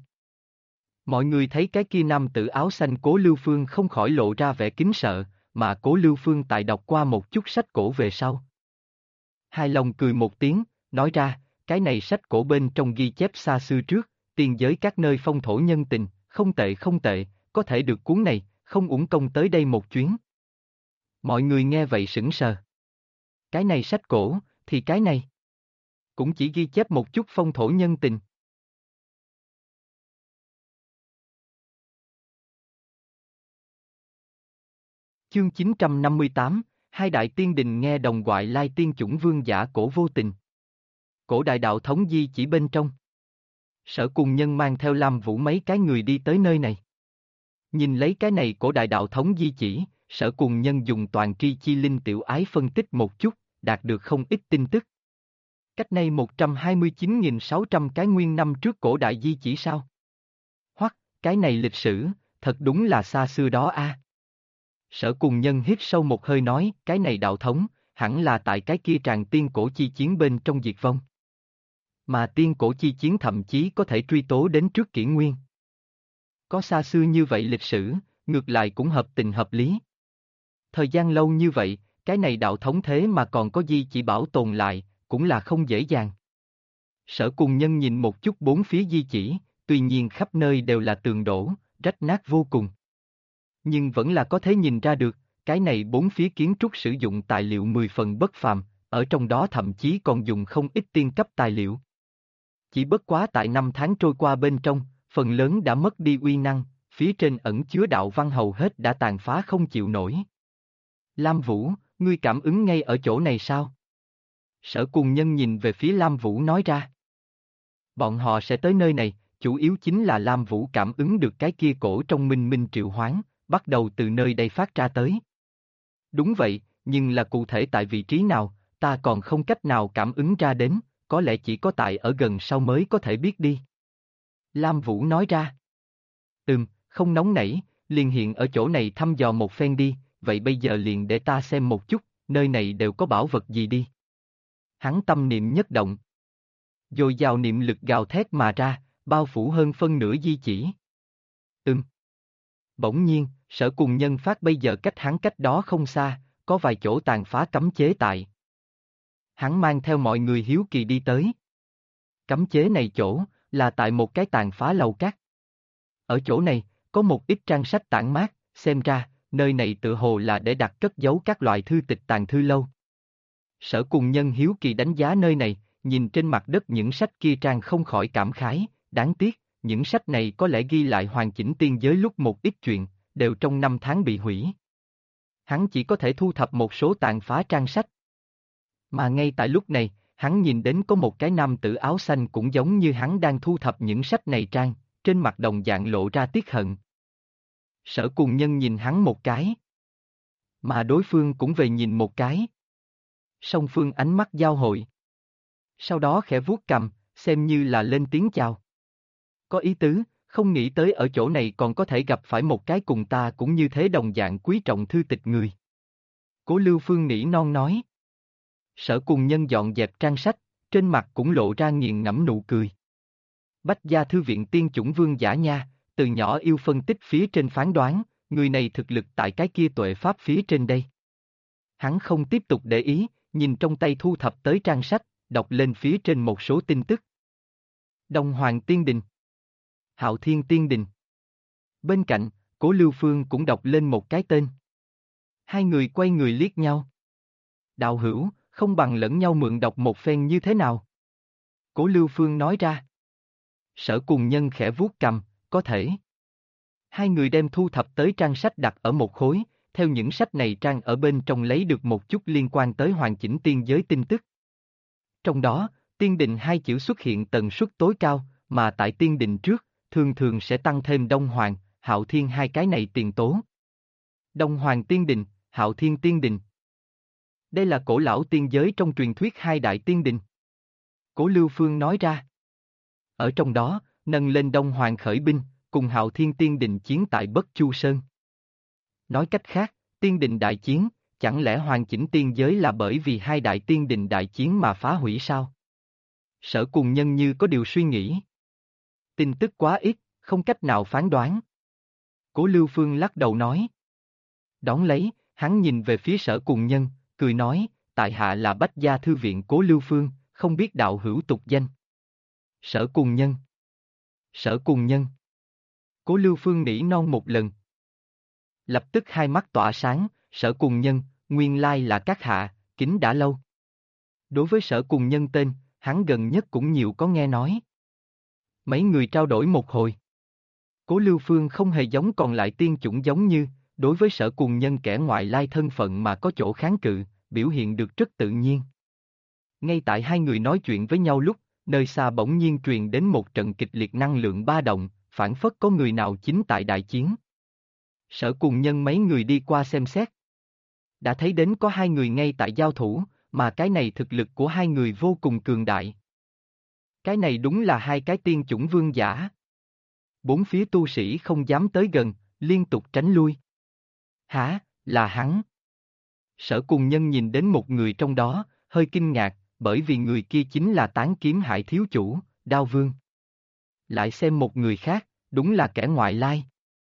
Mọi người thấy cái kia nam tử áo xanh Cố Lưu Phương không khỏi lộ ra vẻ kính sợ, mà Cố Lưu Phương tại đọc qua một chút sách cổ về sau. Hài lòng cười một tiếng, nói ra, cái này sách cổ bên trong ghi chép xa xưa trước, tiên giới các nơi phong thổ nhân tình, không tệ không tệ, có thể được cuốn này, không uổng công tới đây một chuyến. Mọi người nghe vậy sững sờ. Cái này sách cổ, thì cái này cũng chỉ ghi chép một chút phong thổ nhân tình. Chương 958, hai đại tiên đình nghe đồng gọi lai tiên chủng vương giả cổ vô tình. Cổ đại đạo thống di chỉ bên trong. Sở Cùng Nhân mang theo Lam Vũ mấy cái người đi tới nơi này. Nhìn lấy cái này cổ đại đạo thống di chỉ, Sở Cùng Nhân dùng toàn tri chi linh tiểu ái phân tích một chút, đạt được không ít tin tức. Cách nay 129.600 cái nguyên năm trước cổ đại di chỉ sao? Hoặc, cái này lịch sử, thật đúng là xa xưa đó a. Sở Cùng Nhân hít sâu một hơi nói, cái này đạo thống, hẳn là tại cái kia tràng tiên cổ chi chiến bên trong diệt vong. Mà tiên cổ chi chiến thậm chí có thể truy tố đến trước kỷ nguyên. Có xa xưa như vậy lịch sử, ngược lại cũng hợp tình hợp lý. Thời gian lâu như vậy, cái này đạo thống thế mà còn có di chỉ bảo tồn lại, cũng là không dễ dàng. Sở Cùng Nhân nhìn một chút bốn phía di chỉ, tuy nhiên khắp nơi đều là tường đổ, rách nát vô cùng. Nhưng vẫn là có thể nhìn ra được, cái này bốn phía kiến trúc sử dụng tài liệu 10 phần bất phàm, ở trong đó thậm chí còn dùng không ít tiên cấp tài liệu. Chỉ bất quá tại năm tháng trôi qua bên trong, phần lớn đã mất đi uy năng, phía trên ẩn chứa đạo văn hầu hết đã tàn phá không chịu nổi. Lam Vũ, ngươi cảm ứng ngay ở chỗ này sao? Sở Cùng Nhân nhìn về phía Lam Vũ nói ra. Bọn họ sẽ tới nơi này, chủ yếu chính là Lam Vũ cảm ứng được cái kia cổ trong minh minh triệu hoán, bắt đầu từ nơi đây phát ra tới. Đúng vậy, nhưng là cụ thể tại vị trí nào, ta còn không cách nào cảm ứng ra đến, có lẽ chỉ có tại ở gần sau mới có thể biết đi. Lam Vũ nói ra. Không nóng nảy, liền hiện ở chỗ này thăm dò một phen đi, vậy bây giờ liền để ta xem một chút, nơi này đều có bảo vật gì đi. Hắn tâm niệm nhất động. Dồi dào niệm lực gào thét mà ra, bao phủ hơn phân nửa di chỉ. Bỗng nhiên, Sở Cùng Nhân phát bây giờ cách hắn cách đó không xa, có vài chỗ tàn phá cấm chế tại. Hắn mang theo mọi người hiếu kỳ đi tới. Cấm chế này chỗ, là tại một cái tàn phá lầu cát. Ở chỗ này, có một ít trang sách tản mát, xem ra, nơi này tự hồ là để đặt cất giấu các loại thư tịch tàng thư lâu. Sở Cùng Nhân hiếu kỳ đánh giá nơi này, nhìn trên mặt đất những sách kia trang không khỏi cảm khái, đáng tiếc, những sách này có lẽ ghi lại hoàn chỉnh tiên giới lúc một ít chuyện, đều trong năm tháng bị hủy. Hắn chỉ có thể thu thập một số tàn phá trang sách. Mà ngay tại lúc này, hắn nhìn đến có một cái nam tử áo xanh cũng giống như hắn đang thu thập những sách này trang, trên mặt đồng dạng lộ ra tiếc hận. Sở Cùng Nhân nhìn hắn một cái. Mà đối phương cũng về nhìn một cái. Song phương ánh mắt giao hội. Sau đó khẽ vuốt cằm, xem như là lên tiếng chào. Có ý tứ, không nghĩ tới ở chỗ này còn có thể gặp phải một cái cùng ta cũng như thế đồng dạng quý trọng thư tịch người. Cố Lưu Phương nỉ non nói. Sở Cùng Nhân dọn dẹp trang sách, trên mặt cũng lộ ra nghiền ngẫm nụ cười. Bách Gia Thư viện Tiên Chủng Vương giả nha, từ nhỏ yêu phân tích phía trên phán đoán, người này thực lực tại cái kia tuệ pháp phía trên đây. Hắn không tiếp tục để ý, nhìn trong tay thu thập tới trang sách, đọc lên phía trên một số tin tức. Đông Hoàng Tiên Đình, Hạo Thiên Tiên Đình. Bên cạnh, Cố Lưu Phương cũng đọc lên một cái tên. Hai người quay người liếc nhau. Đạo hữu, không bằng lẫn nhau mượn đọc một phen như thế nào? Cố Lưu Phương nói ra. Sở Cùng Nhân khẽ vuốt cằm, có thể. Hai người đem thu thập tới trang sách đặt ở một khối, theo những sách này trang ở bên trong lấy được một chút liên quan tới hoàn chỉnh tiên giới tin tức. Trong đó, tiên đình hai chữ xuất hiện tần suất tối cao, mà tại tiên đình trước, thường thường sẽ tăng thêm Đông Hoàng, Hạo Thiên hai cái này tiền tố. Đông Hoàng Tiên Đình, Hạo Thiên Tiên Đình. Đây là cổ lão tiên giới trong truyền thuyết hai đại tiên đình. Cố Lưu Phương nói ra. Ở trong đó, nâng lên Đông Hoàng khởi binh, cùng Hạo Thiên Tiên Đình chiến tại Bất Chu Sơn. Nói cách khác, tiên đình đại chiến, chẳng lẽ hoàn chỉnh tiên giới là bởi vì hai đại tiên đình đại chiến mà phá hủy sao? Sở Cùng Nhân như có điều suy nghĩ. Tin tức quá ít, không cách nào phán đoán. Cố Lưu Phương lắc đầu nói. Đón lấy, hắn nhìn về phía Sở Cùng Nhân, cười nói, tại hạ là Bách Gia Thư viện Cố Lưu Phương, không biết đạo hữu tục danh. Sở Cùng Nhân. Sở Cùng Nhân. Cố Lưu Phương nỉ non một lần. Lập tức hai mắt tỏa sáng, Sở Cùng Nhân, nguyên lai là các hạ, kính đã lâu. Đối với Sở Cùng Nhân tên, hắn gần nhất cũng nhiều có nghe nói. Mấy người trao đổi một hồi. Cố Lưu Phương không hề giống còn lại tiên chủng giống như, đối với Sở Cùng Nhân kẻ ngoại lai thân phận mà có chỗ kháng cự, biểu hiện được rất tự nhiên. Ngay tại hai người nói chuyện với nhau lúc, nơi xa bỗng nhiên truyền đến một trận kịch liệt năng lượng ba động, phảng phất có người nào chính tại đại chiến. Sở Cùng Nhân mấy người đi qua xem xét. Đã thấy đến có hai người ngay tại giao thủ, mà cái này thực lực của hai người vô cùng cường đại. Cái này đúng là hai cái tiên chủng vương giả. Bốn phía tu sĩ không dám tới gần, liên tục tránh lui. Hả, là hắn? Sở Cùng Nhân nhìn đến một người trong đó, hơi kinh ngạc, bởi vì người kia chính là Tán Kiếm Hải thiếu chủ, Đao Vương. Lại xem một người khác, đúng là kẻ ngoại lai.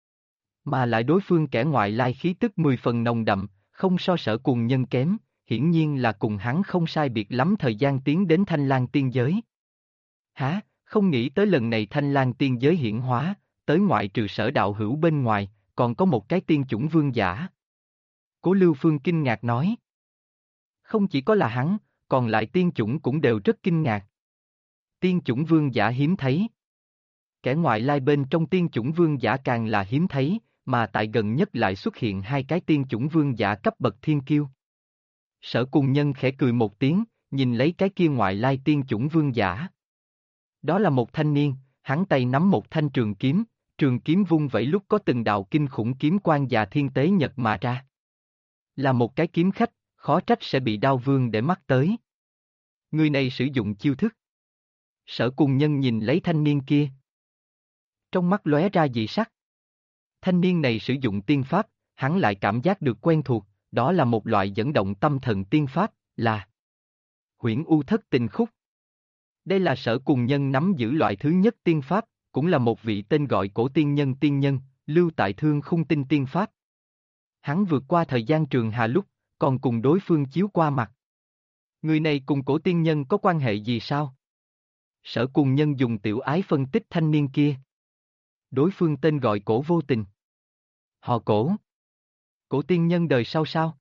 Mà lại đối phương kẻ ngoại lai khí tức 10 phần nồng đậm, không so Sở Cùng Nhân kém, hiển nhiên là cùng hắn không sai biệt lắm thời gian tiến đến Thanh Lang tiên giới. Hả, không nghĩ tới lần này Thanh Lang tiên giới hiển hóa, tới ngoại trừ Sở đạo hữu bên ngoài, còn có một cái tiên chủng vương giả. Cố Lưu Phương kinh ngạc nói. Không chỉ có là hắn, còn lại tiên chủng cũng đều rất kinh ngạc. Tiên chủng vương giả hiếm thấy. Kẻ ngoại lai bên trong tiên chủng vương giả càng là hiếm thấy, mà tại gần nhất lại xuất hiện hai cái tiên chủng vương giả cấp bậc thiên kiêu. Sở Cùng Nhân khẽ cười một tiếng, nhìn lấy cái kia ngoại lai tiên chủng vương giả. Đó là một thanh niên, hắn tay nắm một thanh trường kiếm vung vẩy lúc có từng đạo kinh khủng kiếm quang và thiên tế nhật mà ra. Là một cái kiếm khách, khó trách sẽ bị Đao Vương để mắt tới. Người này sử dụng chiêu thức. Sở Cùng Nhân nhìn lấy thanh niên kia. Trong mắt lóe ra dị sắc. Thanh niên này sử dụng tiên pháp, hắn lại cảm giác được quen thuộc, đó là một loại dẫn động tâm thần tiên pháp, là Huyễn U Thất Tình Khúc. Đây là Sở Cùng Nhân nắm giữ loại thứ nhất tiên pháp, cũng là một vị tên gọi cổ tiên nhân, lưu tại Thương Khung Tinh tiên pháp. Hắn vượt qua thời gian trường hà lúc, còn cùng đối phương chiếu qua mặt. Người này cùng cổ tiên nhân có quan hệ gì sao? Sở Cùng Nhân dùng tiểu ái phân tích thanh niên kia. Đối phương tên gọi Cổ Vô Tình. Họ Cổ. Cổ tiên nhân đời sau sao?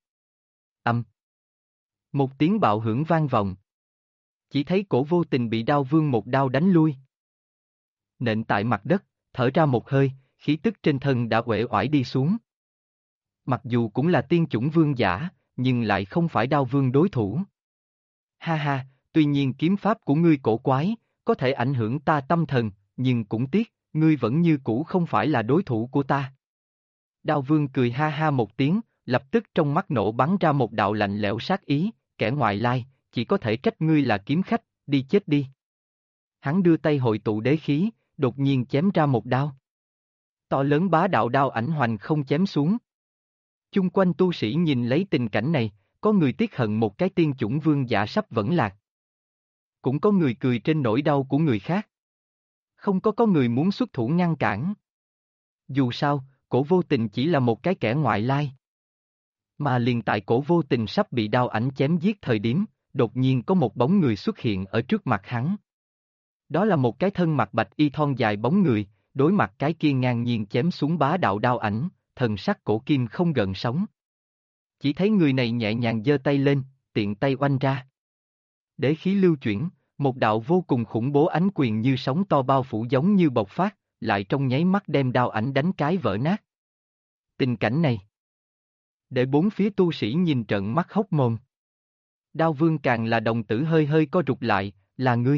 Một tiếng bạo hưởng vang vọng. Chỉ thấy Cổ Vô Tình bị Đao Vương một đao đánh lui. Nện tại mặt đất, thở ra một hơi, khí tức trên thân đã uể oải đi xuống. Mặc dù cũng là tiên chủng vương giả, nhưng lại không phải Đao Vương đối thủ. Ha ha, tuy nhiên kiếm pháp của ngươi cổ quái, có thể ảnh hưởng ta tâm thần, nhưng cũng tiếc, ngươi vẫn như cũ không phải là đối thủ của ta. Đao Vương cười ha ha một tiếng, lập tức trong mắt nổ bắn ra một đạo lạnh lẽo sát ý, kẻ ngoại lai, chỉ có thể trách ngươi là kiếm khách, đi chết đi. Hắn đưa tay hội tụ đế khí, đột nhiên chém ra một đao. To lớn bá đạo đao ảnh hoành không chém xuống. Chung quanh tu sĩ nhìn lấy tình cảnh này, có người tiếc hận một cái tiên chủng vương giả sắp vẫn lạc. Cũng có người cười trên nỗi đau của người khác. Không có người muốn xuất thủ ngăn cản. Dù sao, Cổ Vô Tình chỉ là một cái kẻ ngoại lai. Mà liền tại Cổ Vô Tình sắp bị đao ảnh chém giết thời điểm, đột nhiên có một bóng người xuất hiện ở trước mặt hắn. Đó là một cái thân mặc bạch y thon dài bóng người, đối mặt cái kia ngang nhiên chém xuống bá đạo đao ảnh, thần sắc cổ kim không gợn sóng. Chỉ thấy người này nhẹ nhàng giơ tay lên, tiện tay oanh ra. Đế khí lưu chuyển, một đạo vô cùng khủng bố ánh quyền như sóng to bao phủ giống như bộc phát, lại trong nháy mắt đem đao ảnh đánh cái vỡ nát. Tình cảnh này, để bốn phía tu sĩ nhìn trợn mắt hốc mồm. Đao Vương càng là đồng tử hơi hơi co rụt lại, là ngươi.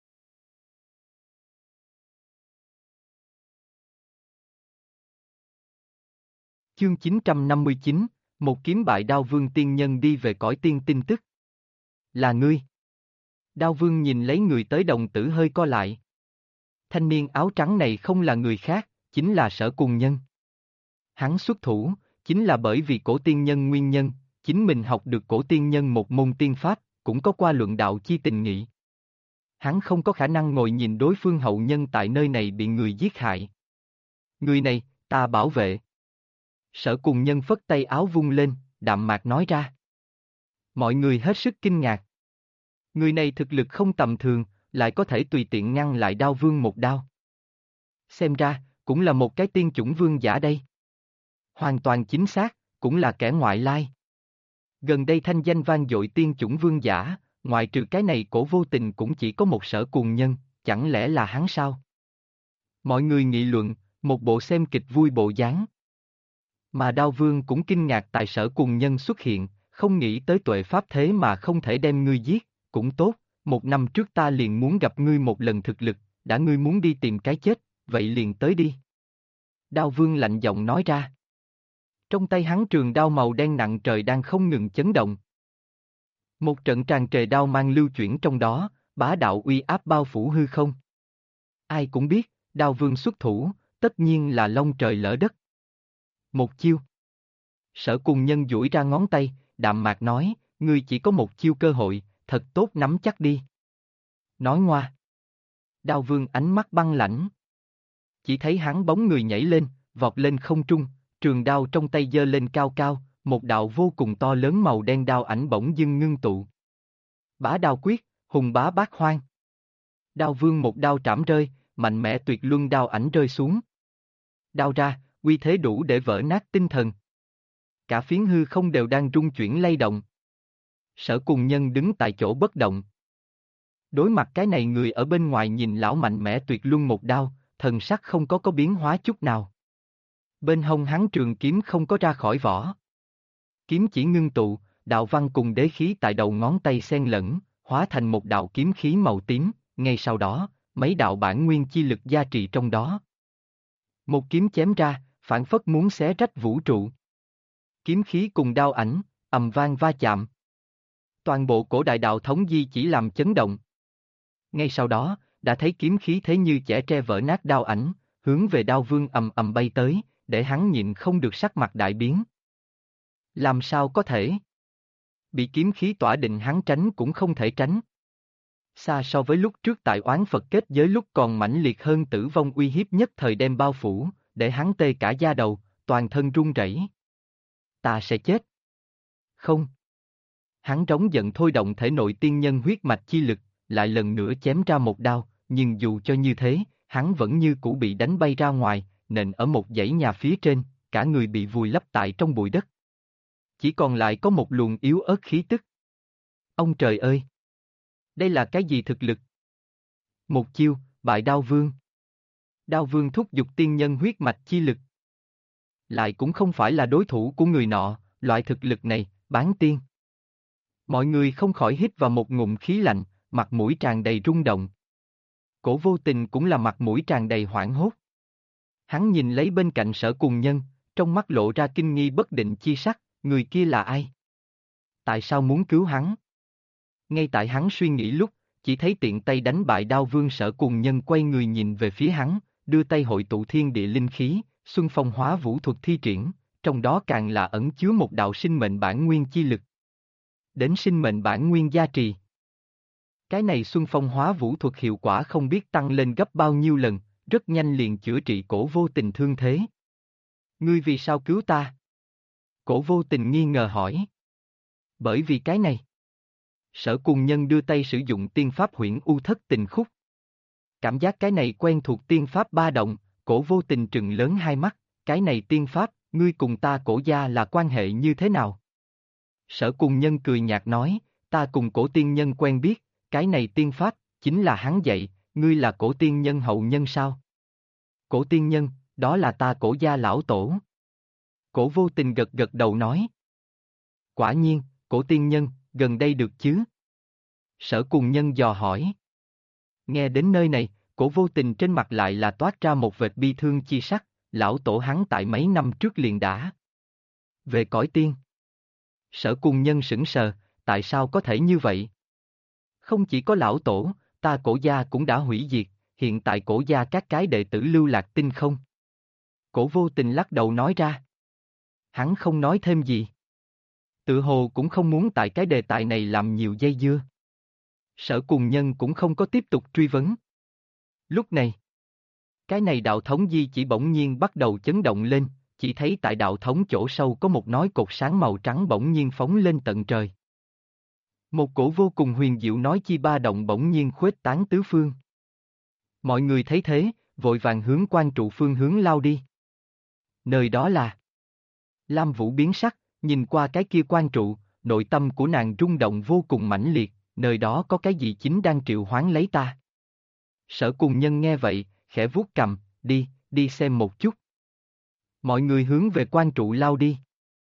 Chương 959, một kiếm bại Đao Vương tiên nhân đi về cõi tiên tin tức. Là ngươi. Đao Vương nhìn lấy người tới đồng tử hơi co lại. Thanh niên áo trắng này không là người khác, chính là Sở Cùng Nhân. Hắn xuất thủ, chính là bởi vì cổ tiên nhân nguyên nhân, chính mình học được cổ tiên nhân một môn tiên pháp, cũng có qua luận đạo chi tình nghị. Hắn không có khả năng ngồi nhìn đối phương hậu nhân tại nơi này bị người giết hại. Người này, ta bảo vệ. Sở Cùng Nhân phất tay áo vung lên, đạm mạc nói ra. Mọi người hết sức kinh ngạc. Người này thực lực không tầm thường, lại có thể tùy tiện ngăn lại Đao Vương một đao. Xem ra, cũng là một cái tiên chủng vương giả đây. Hoàn toàn chính xác, cũng là kẻ ngoại lai. Gần đây thanh danh vang dội tiên chủng vương giả, ngoại trừ cái này Cổ Vô Tình cũng chỉ có một Sở Cùng Nhân, chẳng lẽ là hắn sao? Mọi người nghị luận, một bộ xem kịch vui bộ dáng. Mà Đao Vương cũng kinh ngạc tại Sở Cùng Nhân xuất hiện, không nghĩ tới tuệ pháp thế mà không thể đem ngươi giết, cũng tốt, một năm trước ta liền muốn gặp ngươi một lần thực lực, đã ngươi muốn đi tìm cái chết, vậy liền tới đi. Đao Vương lạnh giọng nói ra. Trong tay hắn trường đao màu đen nặng trời đang không ngừng chấn động. Một trận tràn trề đao mang lưu chuyển trong đó, bá đạo uy áp bao phủ hư không. Ai cũng biết, Đao Vương xuất thủ, tất nhiên là long trời lỡ đất. Một chiêu. Sở Cùng Nhân duỗi ra ngón tay, đạm mạc nói, ngươi chỉ có một chiêu cơ hội, thật tốt nắm chắc đi. Nói ngoa. Đao Vương ánh mắt băng lãnh. Chỉ thấy hắn bóng người nhảy lên, vọt lên không trung, trường đao trong tay giơ lên cao cao, một đạo vô cùng to lớn màu đen đao ảnh bỗng dưng ngưng tụ. Bá đao quyết, hùng bá bát hoang. Đao Vương một đao trảm rơi, mạnh mẽ tuyệt luân đao ảnh rơi xuống. Đao ra, uy thế đủ để vỡ nát tinh thần. Cả phiến hư không đều đang rung chuyển lay động. Sở Cùng Nhân đứng tại chỗ bất động. Đối mặt cái này người ở bên ngoài nhìn lão mạnh mẽ tuyệt luân một đao, thần sắc không có biến hóa chút nào. Bên hông hắn trường kiếm không có ra khỏi vỏ. Kiếm chỉ ngưng tụ, đạo văn cùng đế khí tại đầu ngón tay xen lẫn, hóa thành một đạo kiếm khí màu tím, ngay sau đó, mấy đạo bản nguyên chi lực gia trì trong đó. Một kiếm chém ra, phảng phất muốn xé rách vũ trụ. Kiếm khí cùng đao ảnh, ầm vang va chạm. Toàn bộ cổ đại đạo thống di chỉ làm chấn động. Ngay sau đó, đã thấy kiếm khí thế như chẻ tre vỡ nát đao ảnh, hướng về đao vương ầm ầm bay tới, để hắn nhịn không được sắc mặt đại biến. Làm sao có thể? Bị kiếm khí tỏa định hắn tránh cũng không thể tránh. Xa so với lúc trước tại oán Phật kết giới lúc còn mãnh liệt hơn tử vong uy hiếp nhất thời đem bao phủ, để hắn tê cả da đầu, toàn thân run rẩy. Ta sẽ chết. Không. Hắn trống giận thôi động thể nội tiên nhân huyết mạch chi lực, lại lần nữa chém ra một đao, nhưng dù cho như thế, hắn vẫn như cũ bị đánh bay ra ngoài, nện ở một dãy nhà phía trên, cả người bị vùi lấp tại trong bụi đất. Chỉ còn lại có một luồng yếu ớt khí tức. Ông trời ơi! Đây là cái gì thực lực? Một chiêu, bại đao vương. Đao vương thúc giục tiên nhân huyết mạch chi lực. Lại cũng không phải là đối thủ của người nọ, loại thực lực này, bán tiên. Mọi người không khỏi hít vào một ngụm khí lạnh, mặt mũi tràn đầy rung động. Cổ Vô Tình cũng là mặt mũi tràn đầy hoảng hốt. Hắn nhìn lấy bên cạnh Sở Cùng Nhân, trong mắt lộ ra kinh nghi bất định chi sắc, người kia là ai? Tại sao muốn cứu hắn? Ngay tại hắn suy nghĩ lúc, chỉ thấy tiện tay đánh bại đao vương Sở Cùng Nhân quay người nhìn về phía hắn, đưa tay hội tụ thiên địa linh khí, xuân phong hóa vũ thuật thi triển, trong đó càng là ẩn chứa một đạo sinh mệnh bản nguyên chi lực. Đến sinh mệnh bản nguyên gia trì. Cái này xuân phong hóa vũ thuật hiệu quả không biết tăng lên gấp bao nhiêu lần, rất nhanh liền chữa trị Cổ Vô Tình thương thế. Ngươi vì sao cứu ta? Cổ Vô Tình nghi ngờ hỏi. Bởi vì cái này. Sở Cùng Nhân đưa tay sử dụng tiên pháp Huyễn U Thất Tình Khúc. Cảm giác cái này quen thuộc tiên pháp ba động, Cổ Vô Tình trừng lớn hai mắt, cái này tiên pháp, ngươi cùng ta Cổ gia là quan hệ như thế nào? Sở Cùng Nhân cười nhạt nói, ta cùng Cổ tiên nhân quen biết, cái này tiên pháp, chính là hắn dạy, ngươi là Cổ tiên nhân hậu nhân sao? Cổ tiên nhân, đó là ta Cổ gia lão tổ. Cổ Vô Tình gật gật đầu nói. Quả nhiên, Cổ tiên nhân, gần đây được chứ? Sở Cùng Nhân dò hỏi. Nghe đến nơi này, Cổ Vô Tình trên mặt lại là toát ra một vệt bi thương chi sắc, lão tổ hắn tại mấy năm trước liền đã về cõi tiên. Sở Cùng Nhân sững sờ, tại sao có thể như vậy? Không chỉ có lão tổ, ta Cổ gia cũng đã hủy diệt, hiện tại Cổ gia các cái đệ tử lưu lạc tinh không. Cổ Vô Tình lắc đầu nói ra. Hắn không nói thêm gì. Tự hồ cũng không muốn tại cái đề tài này làm nhiều dây dưa. Sở Cùng Nhân cũng không có tiếp tục truy vấn. Lúc này, cái này đạo thống di chỉ bỗng nhiên bắt đầu chấn động lên, chỉ thấy tại đạo thống chỗ sâu có một nói cột sáng màu trắng bỗng nhiên phóng lên tận trời. Một cổ vô cùng huyền diệu nói chi ba động bỗng nhiên khuếch tán tứ phương. Mọi người thấy thế, vội vàng hướng quan trụ phương hướng lao đi. Nơi đó là Lam Vũ biến sắc, nhìn qua cái kia quan trụ, nội tâm của nàng rung động vô cùng mãnh liệt, nơi đó có cái gì chính đang triệu hoán lấy ta. Sở Cùng Nhân nghe vậy, khẽ vuốt cầm, đi xem một chút. Mọi người hướng về quan trụ lao đi.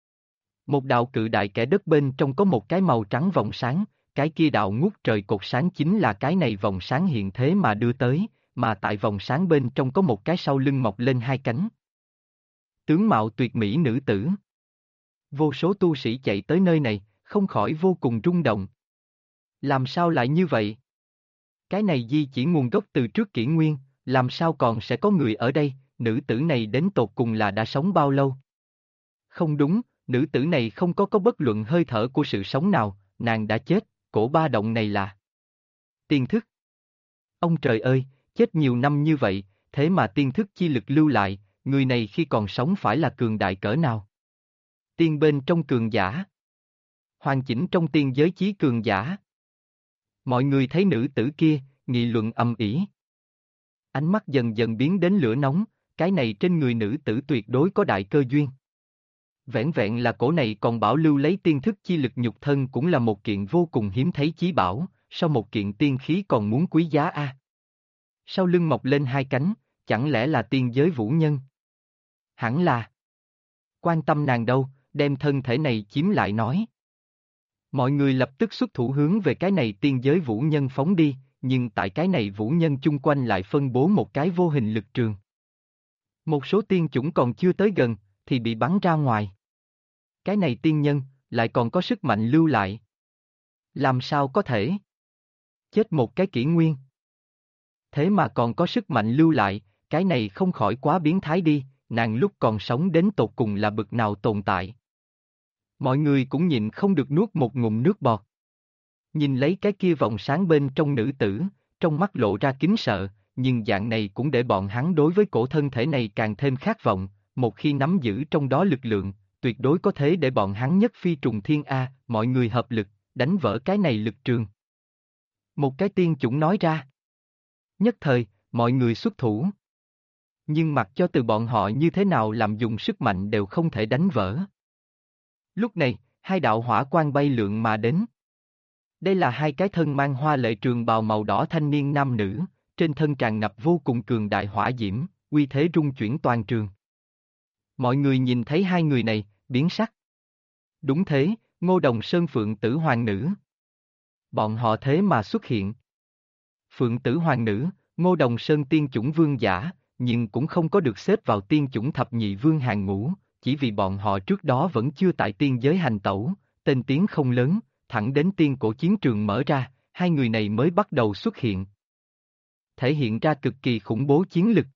Một đạo cự đại kẽ đất bên trong có một cái màu trắng vòng sáng, cái kia đạo ngút trời cột sáng chính là cái này vòng sáng hiện thế mà đưa tới, mà tại vòng sáng bên trong có một cái sau lưng mọc lên hai cánh. Tướng mạo tuyệt mỹ nữ tử. Vô số tu sĩ chạy tới nơi này, không khỏi vô cùng rung động. Làm sao lại như vậy? Cái này di chỉ nguồn gốc từ trước kỷ nguyên, làm sao còn sẽ có người ở đây, nữ tử này đến tột cùng là đã sống bao lâu? Không đúng, nữ tử này không có bất luận hơi thở của sự sống nào, nàng đã chết, cổ ba động này là tiên thức. Ông trời ơi, chết nhiều năm như vậy, thế mà tiên thức chi lực lưu lại, người này khi còn sống phải là cường đại cỡ nào? Tiên bên trong cường giả. Hoàn chỉnh trong tiên giới chí cường giả. Mọi người thấy nữ tử kia, nghị luận ầm ĩ. Ánh mắt dần dần biến đến lửa nóng, cái này trên người nữ tử tuyệt đối có đại cơ duyên. Vẻn vẹn là cổ này còn bảo lưu lấy tiên thức chi lực nhục thân cũng là một kiện vô cùng hiếm thấy chí bảo, sau một kiện tiên khí còn muốn quý giá a. Sau lưng mọc lên hai cánh, chẳng lẽ là tiên giới vũ nhân? Hẳn là. Quan tâm nàng đâu, đem thân thể này chiếm lại nói. Mọi người lập tức xuất thủ hướng về cái này tiên giới vũ nhân phóng đi, nhưng tại cái này vũ nhân chung quanh lại phân bố một cái vô hình lực trường. Một số tiên chủng còn chưa tới gần, thì bị bắn ra ngoài. Cái này tiên nhân, lại còn có sức mạnh lưu lại. Làm sao có thể? Chết một cái kỷ nguyên. Thế mà còn có sức mạnh lưu lại, cái này không khỏi quá biến thái đi, nàng lúc còn sống đến tột cùng là bực nào tồn tại. Mọi người cũng nhịn không được nuốt một ngụm nước bọt. Nhìn lấy cái kia vòng sáng bên trong nữ tử, trong mắt lộ ra kính sợ, nhưng dạng này cũng để bọn hắn đối với cổ thân thể này càng thêm khát vọng, một khi nắm giữ trong đó lực lượng, tuyệt đối có thể để bọn hắn nhất phi trùng thiên A, mọi người hợp lực, đánh vỡ cái này lực trường. Một cái tiên chủng nói ra. Nhất thời, mọi người xuất thủ. Nhưng mặc cho từ bọn họ như thế nào làm dùng sức mạnh đều không thể đánh vỡ. Lúc này, hai đạo hỏa quang bay lượn mà đến. Đây là hai cái thân mang hoa lệ trường bào màu đỏ thanh niên nam nữ, trên thân tràn ngập vô cùng cường đại hỏa diễm, uy thế rung chuyển toàn trường. Mọi người nhìn thấy hai người này, biến sắc. Đúng thế, Ngô Đồng Sơn Phượng Tử Hoàng Nữ. Bọn họ thế mà xuất hiện. Phượng Tử Hoàng Nữ, Ngô Đồng Sơn tiên chủng vương giả, nhưng cũng không có được xếp vào tiên chủng thập nhị vương hàng ngũ, chỉ vì bọn họ trước đó vẫn chưa tại tiên giới hành tẩu, tên tiếng không lớn, thẳng đến tiên cổ chiến trường mở ra, hai người này mới bắt đầu xuất hiện. Thể hiện ra cực kỳ khủng bố chiến lực.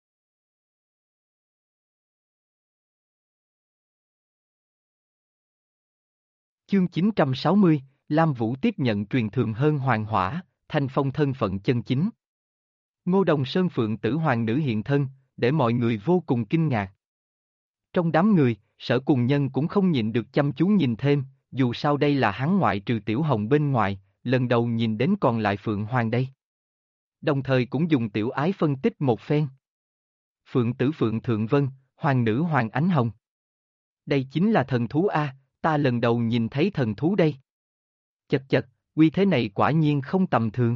Chương 960, Lam Vũ tiếp nhận truyền thường hơn hoàng hỏa, thanh phong thân phận chân chính. Ngô Đồng Sơn Phượng Tử Hoàng Nữ hiện thân, để mọi người vô cùng kinh ngạc. Trong đám người, Sở Cùng Nhân cũng không nhịn được chăm chú nhìn thêm, dù sao đây là hắn ngoại trừ Tiểu Hồng bên ngoài, lần đầu nhìn đến còn lại Phượng Hoàng đây. Đồng thời cũng dùng tiểu ái phân tích một phen. Phượng Tử Phượng Thượng Vân, Hoàng Nữ Hoàng Ánh Hồng. Đây chính là thần thú A, ta lần đầu nhìn thấy thần thú đây. Chật chật, uy thế này quả nhiên không tầm thường.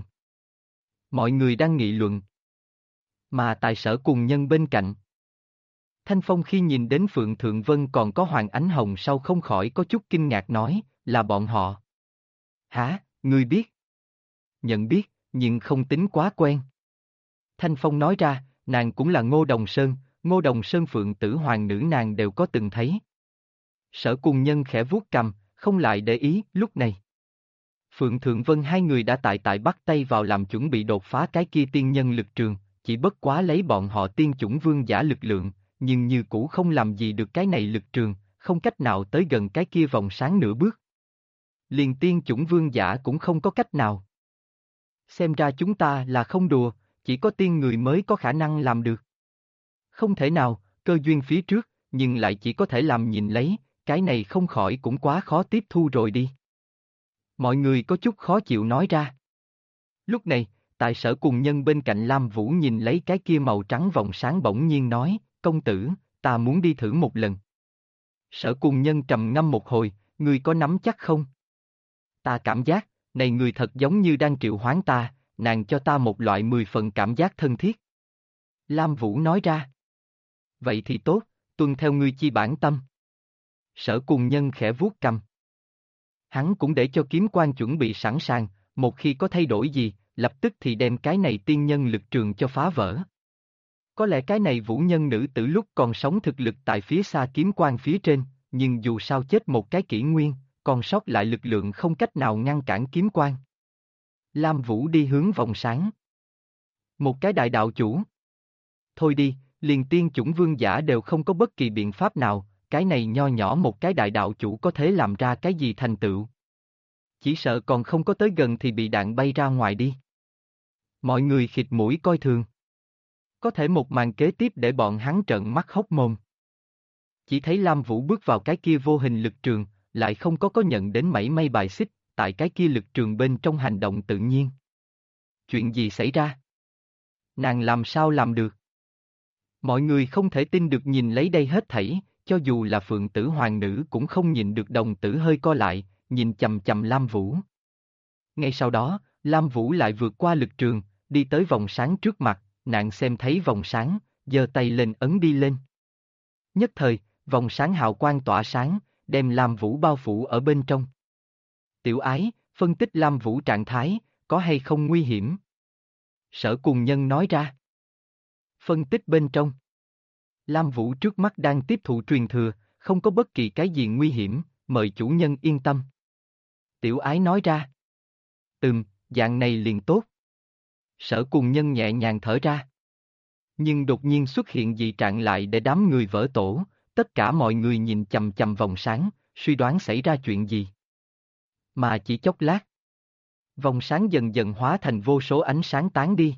Mọi người đang nghị luận. Mà tại Sở Cùng Nhân bên cạnh. Thanh Phong khi nhìn đến Phượng Thượng Vân còn có Hoàng Ánh Hồng sau không khỏi có chút kinh ngạc nói, là bọn họ. Hả, ngươi biết? Nhận biết, nhưng không tính quá quen. Thanh Phong nói ra, nàng cũng là Ngô Đồng Sơn Phượng Tử Hoàng Nữ nàng đều có từng thấy. Sở Cùng Nhân khẽ vuốt cầm, không lại để ý, lúc này. Phượng Thượng Vân hai người đã tại bắt tay vào làm chuẩn bị đột phá cái kia tiên nhân lực trường, chỉ bất quá lấy bọn họ tiên chủng vương giả lực lượng, nhưng như cũ không làm gì được cái này lực trường, không cách nào tới gần cái kia vòng sáng nửa bước. Liền tiên chủng vương giả cũng không có cách nào. Xem ra chúng ta là không đùa, chỉ có tiên người mới có khả năng làm được. Không thể nào, cơ duyên phía trước, nhưng lại chỉ có thể làm nhìn lấy, cái này không khỏi cũng quá khó tiếp thu rồi đi. Mọi người có chút khó chịu nói ra. Lúc này, tại Sở Cùng Nhân bên cạnh Lam Vũ nhìn lấy cái kia màu trắng vòng sáng bỗng nhiên nói, công tử, ta muốn đi thử một lần. Sở Cùng Nhân trầm ngâm một hồi, ngươi có nắm chắc không? Ta cảm giác, này người thật giống như đang triệu hoán ta, nàng cho ta một loại 10 phần cảm giác thân thiết. Lam Vũ nói ra. Vậy thì tốt, tuân theo ngươi chi bản tâm. Sở Cùng Nhân khẽ vuốt cầm. Hắn cũng để cho kiếm quan chuẩn bị sẵn sàng, một khi có thay đổi gì, lập tức thì đem cái này tiên nhân lực trường cho phá vỡ. Có lẽ cái này vũ nhân nữ tử lúc còn sống thực lực tại phía xa kiếm quan phía trên, nhưng dù sao chết một cái kỷ nguyên, còn sót lại lực lượng không cách nào ngăn cản kiếm quan. Lam Vũ đi hướng vòng sáng. Một cái đại đạo chủ. Thôi đi, liền tiên chủng vương giả đều không có bất kỳ biện pháp nào, cái này nho nhỏ một cái đại đạo chủ có thể làm ra cái gì thành tựu. Chỉ sợ còn không có tới gần thì bị đạn bay ra ngoài đi. Mọi người khịt mũi coi thường. Có thể một màn kế tiếp để bọn hắn trợn mắt hốc mồm. Chỉ thấy Lam Vũ bước vào cái kia vô hình lực trường, lại không có nhận đến mảy may bài xích, tại cái kia lực trường bên trong hành động tự nhiên. Chuyện gì xảy ra? Nàng làm sao làm được? Mọi người không thể tin được nhìn lấy đây hết thảy, cho dù là Phượng Tử Hoàng Nữ cũng không nhìn được đồng tử hơi co lại, nhìn chầm chầm Lam Vũ. Ngay sau đó, Lam Vũ lại vượt qua lực trường, đi tới vòng sáng trước mặt, nàng xem thấy vòng sáng, giơ tay lên ấn đi lên. Nhất thời, vòng sáng hào quang tỏa sáng, đem Lam Vũ bao phủ ở bên trong. Tiểu Ái, phân tích Lam Vũ trạng thái, có hay không nguy hiểm? Sở Cùng Nhân nói ra. Phân tích bên trong. Lam Vũ trước mắt đang tiếp thụ truyền thừa, không có bất kỳ cái gì nguy hiểm, mời chủ nhân yên tâm. Tiểu Ái nói ra. Dạng này liền tốt. Sở Cùng Nhân nhẹ nhàng thở ra. Nhưng đột nhiên xuất hiện dị trạng lại để đám người vỡ tổ, tất cả mọi người nhìn chằm chằm vòng sáng, suy đoán xảy ra chuyện gì. Mà chỉ chốc lát. Vòng sáng dần dần hóa thành vô số ánh sáng tán đi.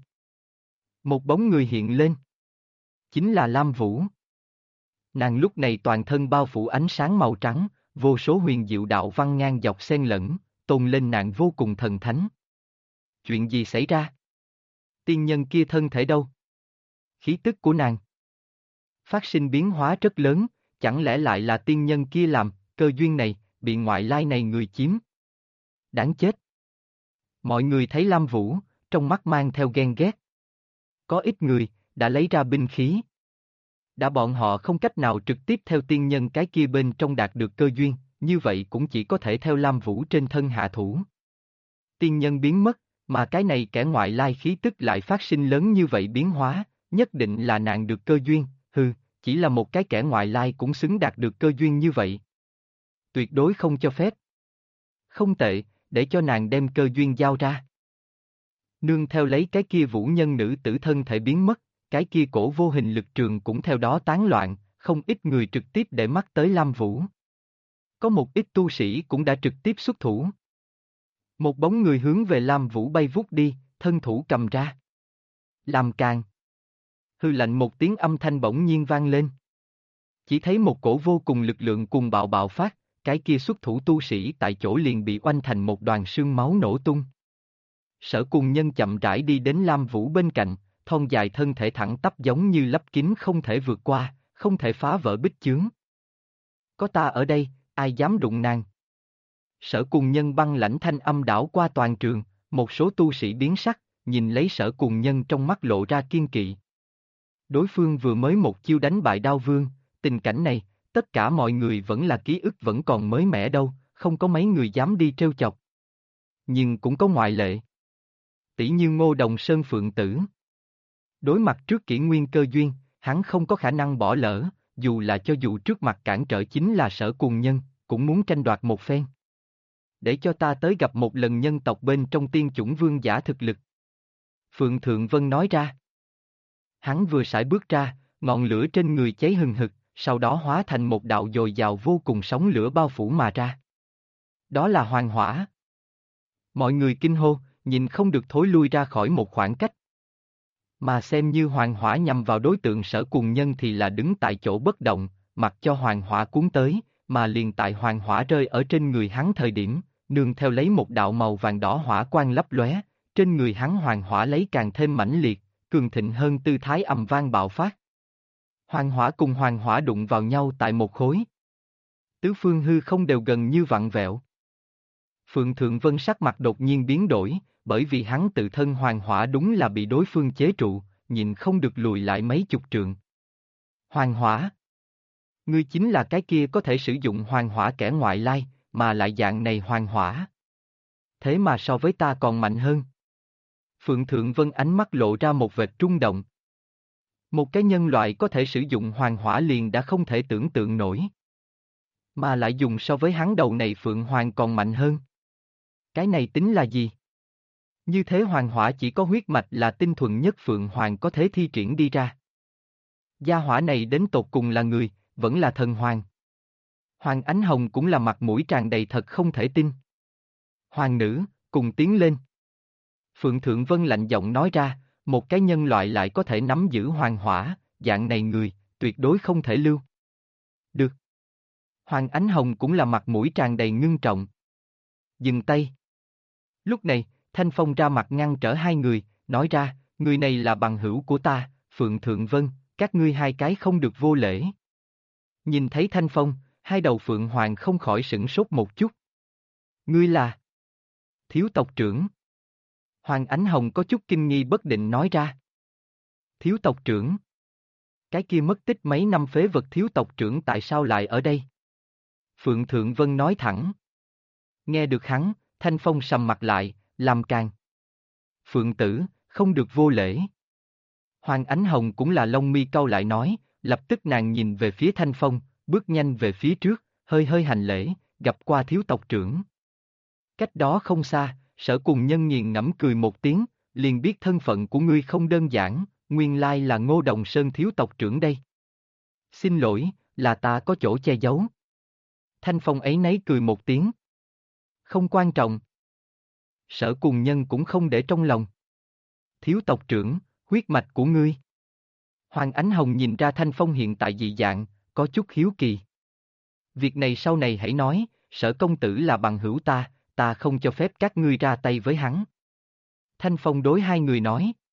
Một bóng người hiện lên. Chính là Lam Vũ. Nàng lúc này toàn thân bao phủ ánh sáng màu trắng, vô số huyền diệu đạo văn ngang dọc xen lẫn, tôn lên nàng vô cùng thần thánh. Chuyện gì xảy ra? Tiên nhân kia thân thể đâu? Khí tức của nàng phát sinh biến hóa rất lớn, chẳng lẽ lại là tiên nhân kia làm, cơ duyên này, bị ngoại lai này người chiếm. Đáng chết. Mọi người thấy Lam Vũ, trong mắt mang theo ghen ghét. Có ít người, đã lấy ra binh khí. Đã bọn họ không cách nào trực tiếp theo tiên nhân cái kia bên trong đạt được cơ duyên, như vậy cũng chỉ có thể theo Lam Vũ trên thân hạ thủ. Tiên nhân biến mất, mà cái này kẻ ngoại lai khí tức lại phát sinh lớn như vậy biến hóa, nhất định là nàng được cơ duyên, chỉ là một cái kẻ ngoại lai cũng xứng đạt được cơ duyên như vậy. Tuyệt đối không cho phép. Không tệ, để cho nàng đem cơ duyên giao ra. Nương theo lấy cái kia vũ nhân nữ tử thân thể biến mất, cái kia cổ vô hình lực trường cũng theo đó tán loạn, không ít người trực tiếp để mắt tới Lam Vũ. Có một ít tu sĩ cũng đã trực tiếp xuất thủ. Một bóng người hướng về Lam Vũ bay vút đi, thân thủ cầm ra. Làm càng. Hư lạnh một tiếng âm thanh bỗng nhiên vang lên. Chỉ thấy một cổ vô cùng lực lượng cuồng bạo bạo phát, cái kia xuất thủ tu sĩ tại chỗ liền bị oanh thành một đoàn sương máu nổ tung. Sở Cùng Nhân chậm rãi đi đến Lam Vũ bên cạnh, thon dài thân thể thẳng tắp giống như lấp kín không thể vượt qua, không thể phá vỡ bích chướng. Có ta ở đây, ai dám đụng nàng? Sở Cùng Nhân băng lãnh thanh âm đảo qua toàn trường, một số tu sĩ biến sắc, nhìn lấy Sở Cùng Nhân trong mắt lộ ra kiên kỵ. Đối phương vừa mới một chiêu đánh bại Đao Vương, tình cảnh này, tất cả mọi người vẫn là ký ức vẫn còn mới mẻ đâu, không có mấy người dám đi trêu chọc. Nhưng cũng có ngoại lệ. Tỷ như Ngô Đồng Sơn Phượng Tử. Đối mặt trước kỷ nguyên cơ duyên, hắn không có khả năng bỏ lỡ, dù trước mặt cản trở chính là Sở Cùng Nhân, cũng muốn tranh đoạt một phen. Để cho ta tới gặp một lần nhân tộc bên trong tiên chủng vương giả thực lực. Phượng Thượng Vân nói ra. Hắn vừa sải bước ra, ngọn lửa trên người cháy hừng hực, sau đó hóa thành một đạo dồi dào vô cùng sóng lửa bao phủ mà ra. Đó là hoàng hỏa. Mọi người kinh hô, nhìn không được thối lui ra khỏi một khoảng cách. Mà xem như hoàng hỏa nhằm vào đối tượng Sở Cùng Nhân thì là đứng tại chỗ bất động, mặc cho hoàng hỏa cuốn tới, mà liền tại hoàng hỏa rơi ở trên người hắn thời điểm, nương theo lấy một đạo màu vàng đỏ hỏa quang lấp lóe, trên người hắn hoàng hỏa lấy càng thêm mãnh liệt, cường thịnh hơn tư thái ầm vang bạo phát. Hoàng hỏa cùng hoàng hỏa đụng vào nhau tại một khối. Tứ phương hư không đều gần như vặn vẹo. Phượng Thượng Vân sắc mặt đột nhiên biến đổi, bởi vì hắn tự thân hoàng hỏa đúng là bị đối phương chế trụ, nhìn không được lùi lại mấy chục trượng. Hoàng hỏa. Ngươi chính là cái kia có thể sử dụng hoàng hỏa kẻ ngoại lai, mà lại dạng này hoàng hỏa. Thế mà so với ta còn mạnh hơn. Phượng Thượng Vân ánh mắt lộ ra một vệt rung động. Một cái nhân loại có thể sử dụng hoàng hỏa liền đã không thể tưởng tượng nổi. Mà lại dùng so với hắn đầu này Phượng Hoàng còn mạnh hơn. Cái này tính là gì? Như thế hoàng hỏa chỉ có huyết mạch là tinh thuần nhất Phượng Hoàng có thể thi triển đi ra. Gia hỏa này đến tột cùng là người, vẫn là thần hoàng. Hoàng Ánh Hồng cũng là mặt mũi tràn đầy thật không thể tin. Hoàng nữ, cùng tiến lên. Phượng Thượng Vân lạnh giọng nói ra, một cái nhân loại lại có thể nắm giữ hoàng hỏa, dạng này người, tuyệt đối không thể lưu. Được. Hoàng Ánh Hồng cũng là mặt mũi tràn đầy ngưng trọng. Dừng tay. Lúc này, Thanh Phong ra mặt ngăn trở hai người, nói ra, người này là bằng hữu của ta, Phượng Thượng Vân, các ngươi hai cái không được vô lễ. Nhìn thấy Thanh Phong, hai đầu Phượng Hoàng không khỏi sửng sốt một chút. Ngươi là thiếu tộc trưởng. Hoàng Ánh Hồng có chút kinh nghi bất định nói ra. Thiếu tộc trưởng. Cái kia mất tích mấy năm phế vật thiếu tộc trưởng tại sao lại ở đây? Phượng Thượng Vân nói thẳng. Nghe được hắn, Thanh Phong sầm mặt lại, làm càn. Phượng tử, không được vô lễ. Hoàng Ánh Hồng cũng là lông mi cau lại nói, lập tức nàng nhìn về phía Thanh Phong, bước nhanh về phía trước, hơi hơi hành lễ, gặp qua thiếu tộc trưởng. Cách đó không xa, Sở Cùng Nhân nghiền ngẫm cười một tiếng, liền biết thân phận của ngươi không đơn giản, nguyên lai là Ngô Đồng Sơn thiếu tộc trưởng đây. Xin lỗi, là ta có chỗ che giấu. Thanh Phong ấy nấy cười một tiếng. Không quan trọng. Sở Cùng Nhân cũng không để trong lòng. Thiếu tộc trưởng, huyết mạch của ngươi. Hoàng Ánh Hồng nhìn ra Thanh Phong hiện tại dị dạng, có chút hiếu kỳ. Việc này sau này hãy nói, Sở công tử là bằng hữu ta không cho phép các ngươi ra tay với hắn. Thanh Phong đối hai người nói.